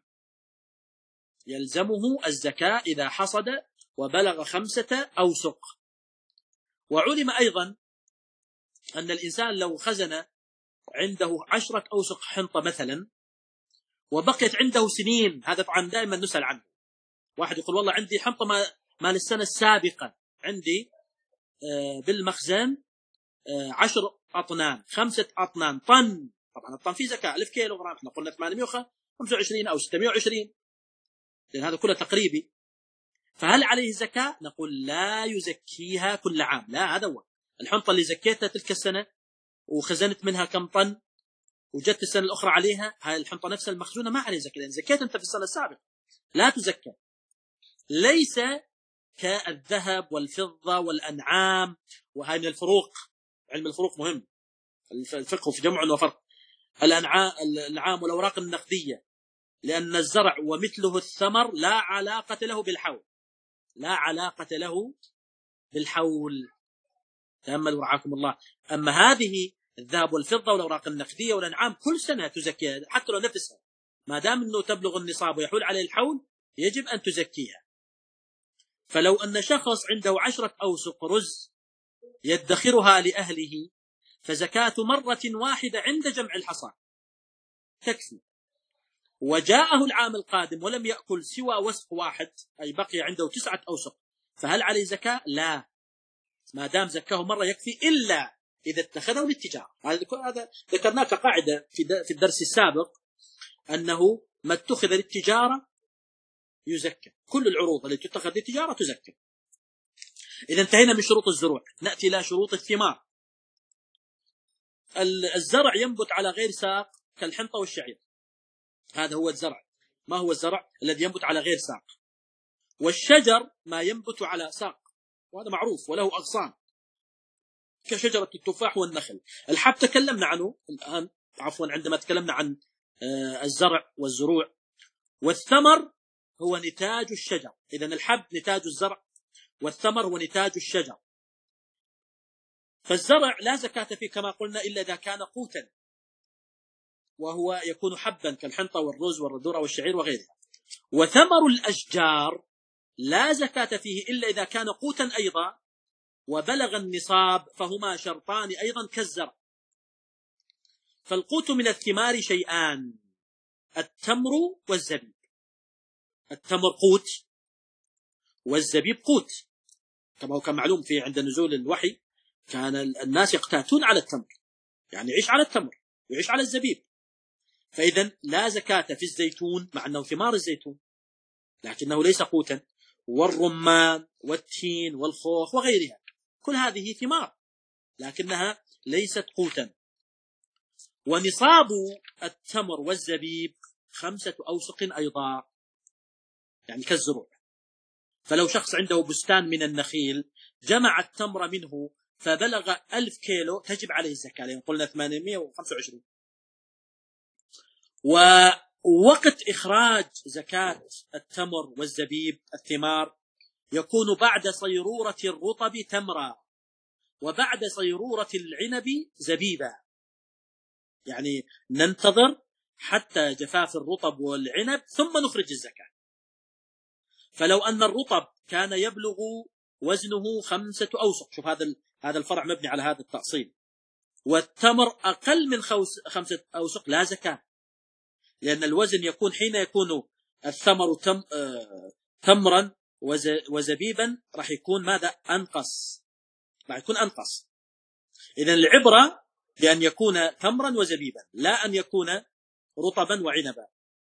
يلزمه الزكاة إذا حصد وبلغ خمسة أوسق. وعلم أيضا أن الإنسان لو خزن عنده عشرة أوسق حنطة مثلا وبقيت عنده سنين، هذا طبعا دائما نسأل عنه، واحد يقول والله عندي حنطة مال السنة السابقة عندي بالمخزن عشر أطنان خمسة أطنان طن، طبعا الطن فيه زكاة ألف كيلو غرام، احنا قلنا ثمانمئة وخمسة وعشرين أو ستمئة وعشرين، لأن هذا كله تقريبي، فهل عليه زكاة؟ نقول لا يزكيها كل عام، لا، هذا هو الحنطة اللي زكيتها تلك السنة وخزنت منها كم طن وجدت السنة الأخرى عليها، هاي الحنطة نفسها المخزونة ما عليه زكاة لأن زكيت أنت في السنة السابقة، لا تزكى. ليس كالذهب والفضة والأنعام، وهاي من الفروق، علم الفروق مهم، الفقه في جمع وفرق. الأنعام والأوراق النقدية، لأن الزرع ومثله الثمر لا علاقة له بالحول، لا علاقة له بالحول. تأملوا رعاكم الله. أما هذه الذهب والفضة والأوراق النقدية والأنعام كل سنة تزكيها حتى لو نفسها، ما دام أنه تبلغ النصاب ويحول عليه الحول يجب أن تزكيها. فلو أن شخص عنده عشرة أوسق رز يدخرها لأهله، فزكاة مرة واحدة عند جمع الحصاد تكفي. وجاءه العام القادم ولم يأكل سوى وسق واحد، أي بقي عنده تسعة أوسق، فهل عليه زكاة؟ لا، ما دام زكاه مرة يكفي، إلا إذا اتخذه للتجارة. هذا ذكرناه كقاعدة في الدرس السابق، أنه ما اتخذ للتجارة يزكى، كل العروض التي تتخذ للتجارة تزكى. إذا انتهينا من شروط الزروع، نأتي إلى شروط الثمار. الزرع ينبت على غير ساق كالحنطة والشعير، هذا هو الزرع. ما هو الزرع؟ الذي ينبت على غير ساق. والشجر ما ينبت على ساق، وهذا معروف وله أغصان كشجرة التفاح والنخل. الحب تكلمنا عنه الآن، عفوا عندما تكلمنا عن الزرع والزروع. والثمر هو نتاج الشجر، إذن الحب نتاج الزرع والثمر هو نتاج الشجر. فالزرع لا زكاة فيه كما قلنا إلا إذا كان قوتا، وهو يكون حبا كالحنطة والرز والذرة والشعير وغيرها. وثمر الأشجار لا زكاة فيه إلا إذا كان قوتا أيضا وبلغ النصاب، فهما شرطان أيضا كالزرع. فالقوت من الثمار شيئان: التمر والزبيب. التمر قوت والزبيب قوت، كما هو كان معلوم في عند نزول الوحي كان الناس يقتاتون على التمر، يعني يعيش على التمر ويعيش على الزبيب. فإذا لا زكاة في الزيتون مع أنه ثمار الزيتون لكنه ليس قوتا، والرمان والتين والخوخ وغيرها، كل هذه ثمار لكنها ليست قوتا. ونصاب التمر والزبيب خمسة أوسق أيضا، يعني كالزروع. فلو شخص عنده بستان من النخيل جمع التمر منه فبلغ ألف كيلو تجب عليه الزكاة، لأن قلنا ثمانمائة وخمسة وعشرين. ووقت إخراج زكاة التمر والزبيب الثمار يكون بعد صيرورة الرطب تمرا، وبعد صيرورة العنب زبيبا، يعني ننتظر حتى جفاف الرطب والعنب ثم نخرج الزكاة. فلو أن الرطب كان يبلغ وزنه خمسة أوسق، شوف هذا هذا الفرع مبني على هذا التأصيل، والتمر أقل من خمسة أوسق لا زكاة، لأن الوزن يكون حين يكون الثمر تم آه تمرا وزبيبا راح يكون ماذا؟ أنقص، راح يكون أنقص. إذن العبرة بأن يكون تمرا وزبيبا، لا أن يكون رطبا وعنبا.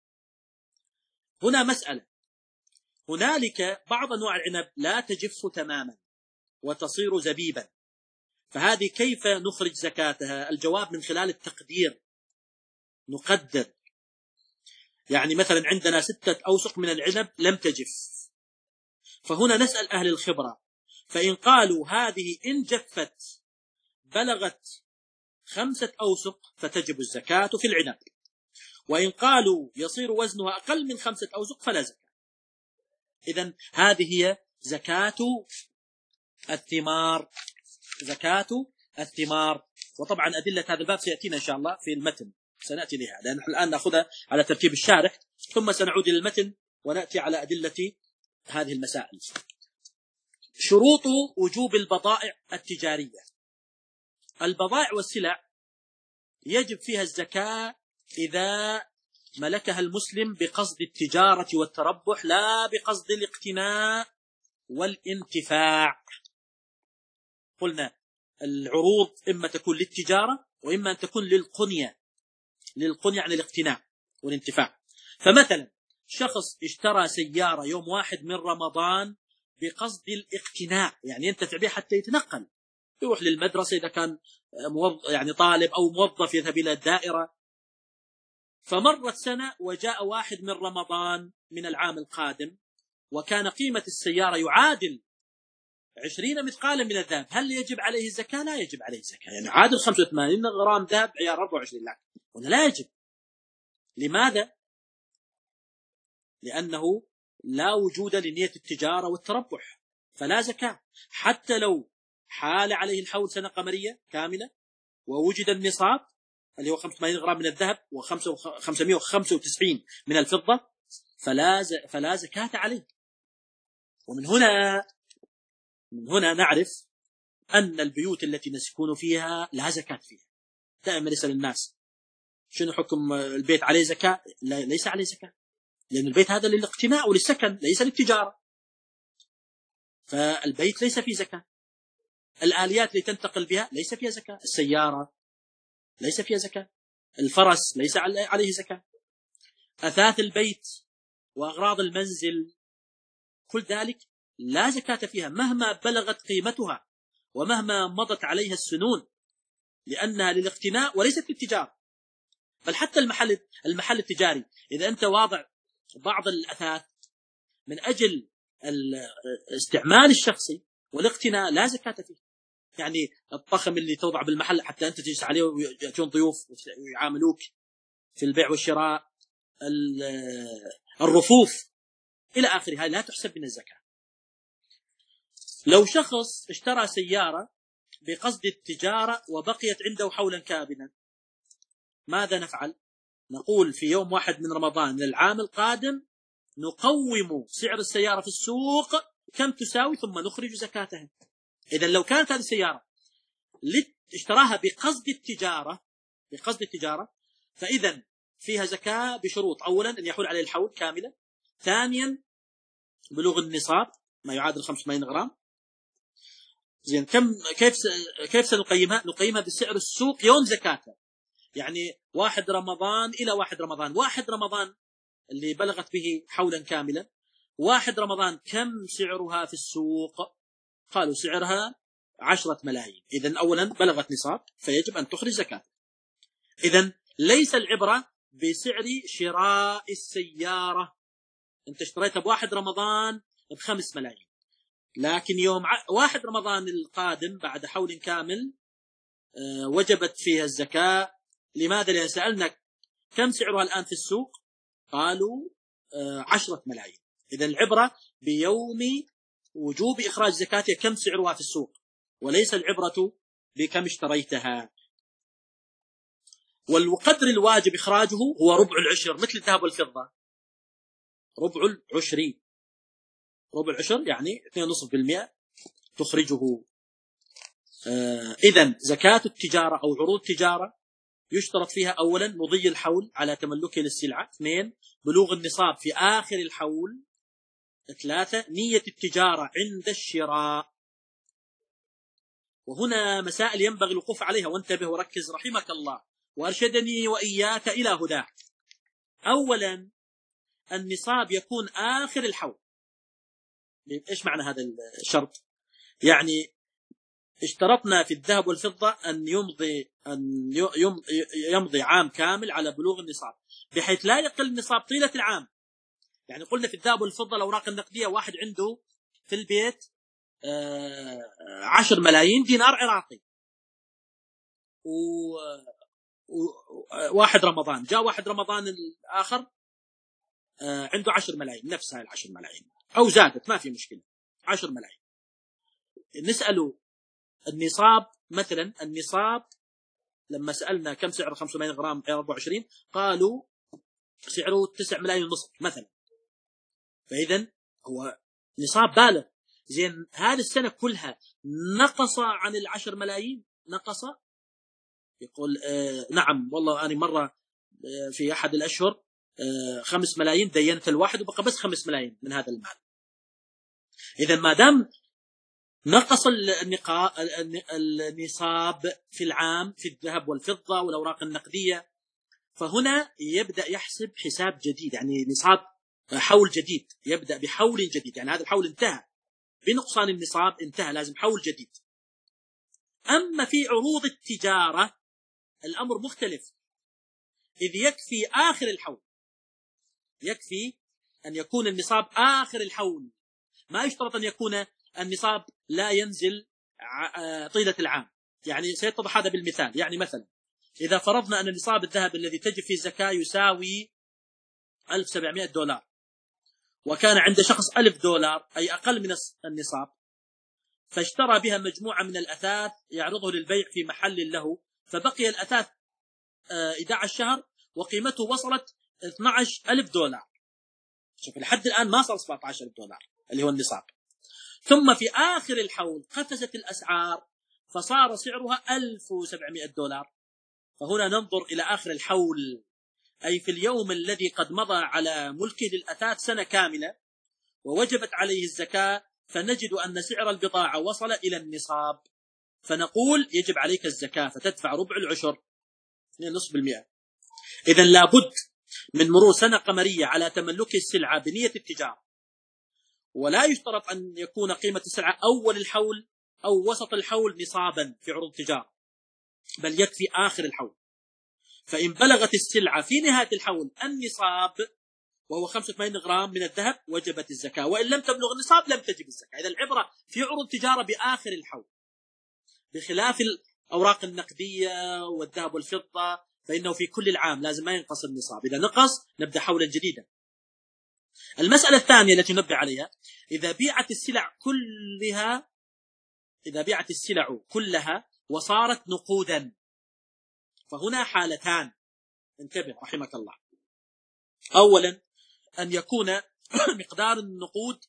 هنا مسألة، هنالك بعض أنواع العنب لا تجف تماما وتصير زبيبا، فهذه كيف نخرج زكاتها؟ الجواب من خلال التقدير، نقدر. يعني مثلا عندنا ستة أوسق من العنب لم تجف، فهنا نسأل أهل الخبرة، فإن قالوا هذه إن جفت بلغت خمسة أوسق فتجب الزكاة في العنب، وإن قالوا يصير وزنها أقل من خمسة أوسق فلا زكاة. إذن هذه هي زكاة الثمار، زكاة الثمار. وطبعا أدلة هذا الباب سيأتينا إن شاء الله في المتن، سنأتي لها، لأن نحن الآن نأخذها على ترتيب الشارح، ثم سنعود إلى المتن ونأتي على أدلة هذه المسائل. شروط وجوب البضائع التجارية. البضائع والسلع يجب فيها الزكاة إذا ملكها المسلم بقصد التجارة والتربح، لا بقصد الاقتناء والانتفاع. قلنا العروض إما تكون للتجارة وإما أن تكون للقنية، للقنية عن الاقتناء والانتفاع. فمثلا شخص اشترى سيارة يوم واحد من رمضان بقصد الاقتناء، يعني ينتفع بها حتى يتنقل، يروح للمدرسة إذا كان موظف يعني طالب أو موظف يذهب إلى الدائرة. فمرت سنة وجاء واحد من رمضان من العام القادم وكان قيمة السيارة يعادل عشرين مثقالا من الذهب، هل يجب عليه الزكاة؟ لا يجب عليه الزكاة، يعني عادل خمسة وثمانين غرام ذهب عيار أربعة وعشرين، لا ولا لا يجب؟ لماذا؟ لأنه لا وجود لنية التجارة والتربح، فلا زكاة حتى لو حال عليه الحول سنة قمرية كاملة ووجد النصاب اللي هو خمسة وثمانين غرام من الذهب وخمسمائة وخمسة وتسعين من الفضة، فلا فلا زكاة عليه. ومن هنا من هنا نعرف أن البيوت التي نسكن فيها لا زكاة فيها. دائما يسأل الناس شنو حكم البيت، عليه زكاة؟ لا، ليس عليه زكاة، لأن البيت هذا للاقتناء وللسكن ليس للتجارة، فالبيت ليس فيه زكاة. الآليات اللي تنتقل بها ليس فيها زكاة، السيارة ليس فيها زكاة، الفرس ليس عليه زكاة، أثاث البيت وأغراض المنزل كل ذلك لا زكاة فيها مهما بلغت قيمتها ومهما مضت عليها السنون، لأنها للاقتناء وليست للتجارة. بل حتى المحل المحل التجاري إذا أنت واضع بعض الأثاث من أجل الاستعمال الشخصي والاقتناء لا زكاة فيه. يعني الطخم اللي توضع بالمحل حتى أنت تجلس عليه ويأتون ضيوف ويعاملوك في البيع والشراء، الرفوف إلى آخره، هاي لا تحسب من الزكاة. لو شخص اشترى سيارة بقصد التجارة وبقيت عنده حولا كاملا، ماذا نفعل؟ نقول في يوم واحد من رمضان من العام القادم نقوم سعر السيارة في السوق كم تساوي ثم نخرج زكاتها. إذا لو كانت هذه السيارة اشتراها بقصد التجارة بقصد التجارة فإذا فيها زكاة بشروط: أولا أن يحول عليه الحول كاملا، ثانيا بلوغ النصاب ما يعادل خمسة وثمانين غرام. زين، كم كيف كيف سنقيمها؟ نقيمها بسعر السوق يوم زكاتها، يعني واحد رمضان إلى واحد رمضان. واحد رمضان اللي بلغت به حولا كاملا، واحد رمضان كم سعرها في السوق؟ قالوا سعرها عشرة ملايين. إذن أولا بلغت نصاب فيجب أن تخرج زكاة. إذن ليس العبرة بسعر شراء السيارة، أنت اشتريتها بواحد رمضان بخمس ملايين، لكن يوم واحد رمضان القادم بعد حول كامل وجبت فيها الزكاة. لماذا؟ لأن سألنا كم سعرها الآن في السوق، قالوا عشرة ملايين. إذن العبرة بيوم وجوب إخراج زكاتها كم سعرها في السوق، وليس العبرة بكم اشتريتها. والقدر الواجب إخراجه هو ربع العشر، مثل الذهب والفضة، ربع العشر. ربع العشر يعني اثنين فاصلة خمسة بالمئة تخرجه. آه إذن زكاة التجارة أو عروض التجارة يشترط فيها أولا مضي الحول على تملكه للسلعة، اثنين بلوغ النصاب في آخر الحول، ثلاثة نية التجارة عند الشراء. وهنا مسائل ينبغي الوقوف عليها، وانتبه وركز رحمك الله وأرشدني وإياك إلى هداه. أولا النصاب يكون آخر الحول. إيش معنى هذا الشرط؟ يعني اشترطنا في الذهب والفضة أن يمضي أن يمضي عام كامل على بلوغ النصاب، بحيث لا يقل النصاب طيلة العام. يعني قلنا في الذهب والفضة الأوراق النقدية واحد عنده في البيت عشر ملايين دينار عراقي، وواحد رمضان جاء واحد رمضان الآخر عنده عشر ملايين، نفس هاي العشر ملايين أو زادت ما في مشكلة، عشر ملايين. نسأله النصاب مثلا، النصاب لما سألنا كم سعر خمسة وثمانين غرام أربعة وعشرين قالوا سعره تسعة ملايين ونصف مثلا، فإذا هو نصاب بالغ. زين، هذه السنة كلها نقص عن العشر ملايين، نقص. يقول آه نعم والله أنا مرة آه في أحد الأشهر آه خمس ملايين دينت الواحد وبقى بس خمس ملايين من هذا المال. إذا ما دام نقص النصاب في العام في الذهب والفضة والأوراق النقدية، فهنا يبدأ يحسب حساب جديد، يعني نصاب حول جديد، يبدأ بحول جديد. يعني هذا الحول انتهى بنقصان النصاب، انتهى، لازم حول جديد. أما في عروض التجارة الأمر مختلف، إذ يكفي آخر الحول، يكفي أن يكون النصاب آخر الحول، ما يشترط أن يكون النصاب لا ينزل طيلة العام. يعني سيتضح هذا بالمثال. يعني مثلا إذا فرضنا أن نصاب الذهب الذي تجب فيه الزكاة يساوي ألف وسبعمائة دولار، وكان عند شخص ألف دولار أي أقل من النصاب، فاشترى بها مجموعة من الأثاث يعرضه للبيع في محل له، فبقي الأثاث أحد عشر شهر وقيمته وصلت اثني عشر ألف دولار. شوف لحد الآن ما صار سبعة عشر ألف دولار اللي هو النصاب. ثم في آخر الحول قفزت الأسعار فصار سعرها ألف وسبعمائة دولار. فهنا ننظر إلى آخر الحول، أي في اليوم الذي قد مضى على ملكه للأثاث سنة كاملة ووجبت عليه الزكاة، فنجد أن سعر البضاعة وصل إلى النصاب، فنقول يجب عليك الزكاة فتدفع ربع العشر اثنين فاصلة خمسة بالمئة. إذن لابد من مرور سنة قمرية على تملك السلعة بنية التجارة، ولا يشترط أن يكون قيمة السلعة أول الحول أو وسط الحول نصابا في عروض التجارة، بل يكفي آخر الحول. فإن بلغت السلعة في نهاية الحول النصاب وهو خمسة وثمانين غرام من الذهب وجبت الزكاة، وإن لم تبلغ النصاب لم تجب الزكاة. إذا العبرة في عروض التجارة بآخر الحول، بخلاف الأوراق النقدية والذهب والفضة فإنه في كل العام لازم ما ينقص النصاب، إذا نقص نبدأ حولا جديدا. المسألة الثانية التي نبه عليها، إذا بيعت السلع كلها إذا بيعت السلع كلها وصارت نقودا، فهنا حالتان، انتبه رحمك الله. أولا أن يكون مقدار النقود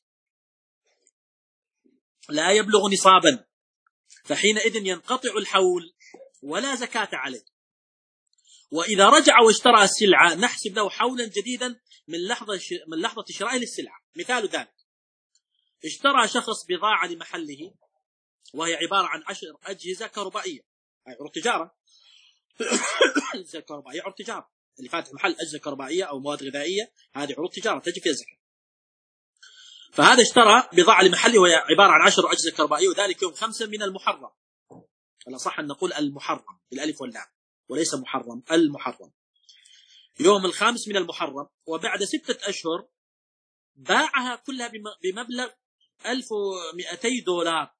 لا يبلغ نصابا، فحينئذ ينقطع الحول ولا زكاة عليه. وإذا رجع واشترى السلعة نحسب له حولا جديدا من لحظة من لحظة شرائه للسلعة. مثال ذلك، اشترى شخص بضاعة لمحله وهي عبارة عن عشر أجهزة كهربائية، أي عروض تجارة. أجهزة كهربائية عروض تجارة، اللي فاتح محل أجهزة كهربائية أو مواد غذائية هذه عروض تجارة تجي فيها الزكاة. فهذا اشترى بضاعة لمحله وهي عبارة عن عشر أجهزة كهربائية، وذلك يوم خمسة من المحرم. الأصح أن نقول المحرم بالألف واللام وليس محرم، المحرم، يوم الخامس من المحرم. وبعد ستة أشهر باعها كلها بمبلغ ألف ومئتي دولار.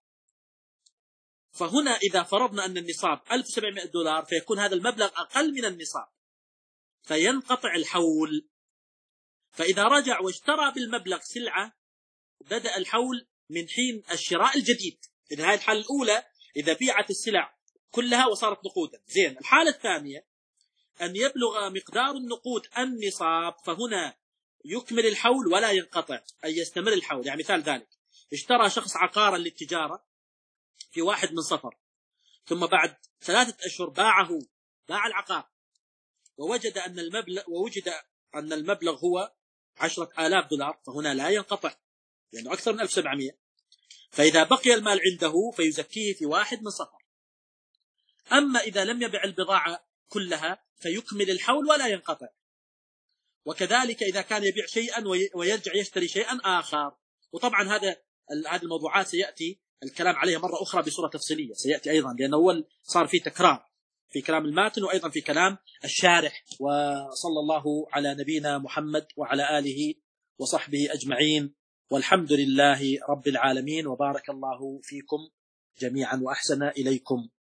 فهنا إذا فرضنا أن النصاب ألف وسبعمائة دولار فيكون هذا المبلغ أقل من النصاب فينقطع الحول. فإذا رجع واشترى بالمبلغ سلعة بدأ الحول من حين الشراء الجديد. إذا هذه الحالة الأولى إذا بيعت السلع كلها وصارت نقودا. زين، الحالة الثانية أن يبلغ مقدار النقود النصاب، فهنا يكمل الحول ولا ينقطع، أي يستمر الحول. يعني مثال ذلك، اشترى شخص عقارا للتجارة في واحد من صفر، ثم بعد ثلاثة أشهر باعه باع العقار ووجد أن المبلغ ووجد أن المبلغ هو عشرة آلاف دولار، فهنا لا ينقطع لأنه أكثر من ألف وسبعمائة. فإذا بقي المال عنده فيزكيه في واحد من صفر. أما إذا لم يبع البضاعة كلها فيكمل الحول ولا ينقطع. وكذلك إذا كان يبيع شيئا ويرجع يشتري شيئا آخر. وطبعا هذا هذه الموضوعات سيأتي الكلام عليها مرة أخرى بصورة تفصيلية، سيأتي أيضا، لأنه هو صار فيه تكرار في كلام الماتن وأيضا في كلام الشارح. وصلى الله على نبينا محمد وعلى آله وصحبه أجمعين، والحمد لله رب العالمين، وبارك الله فيكم جميعا وأحسن إليكم.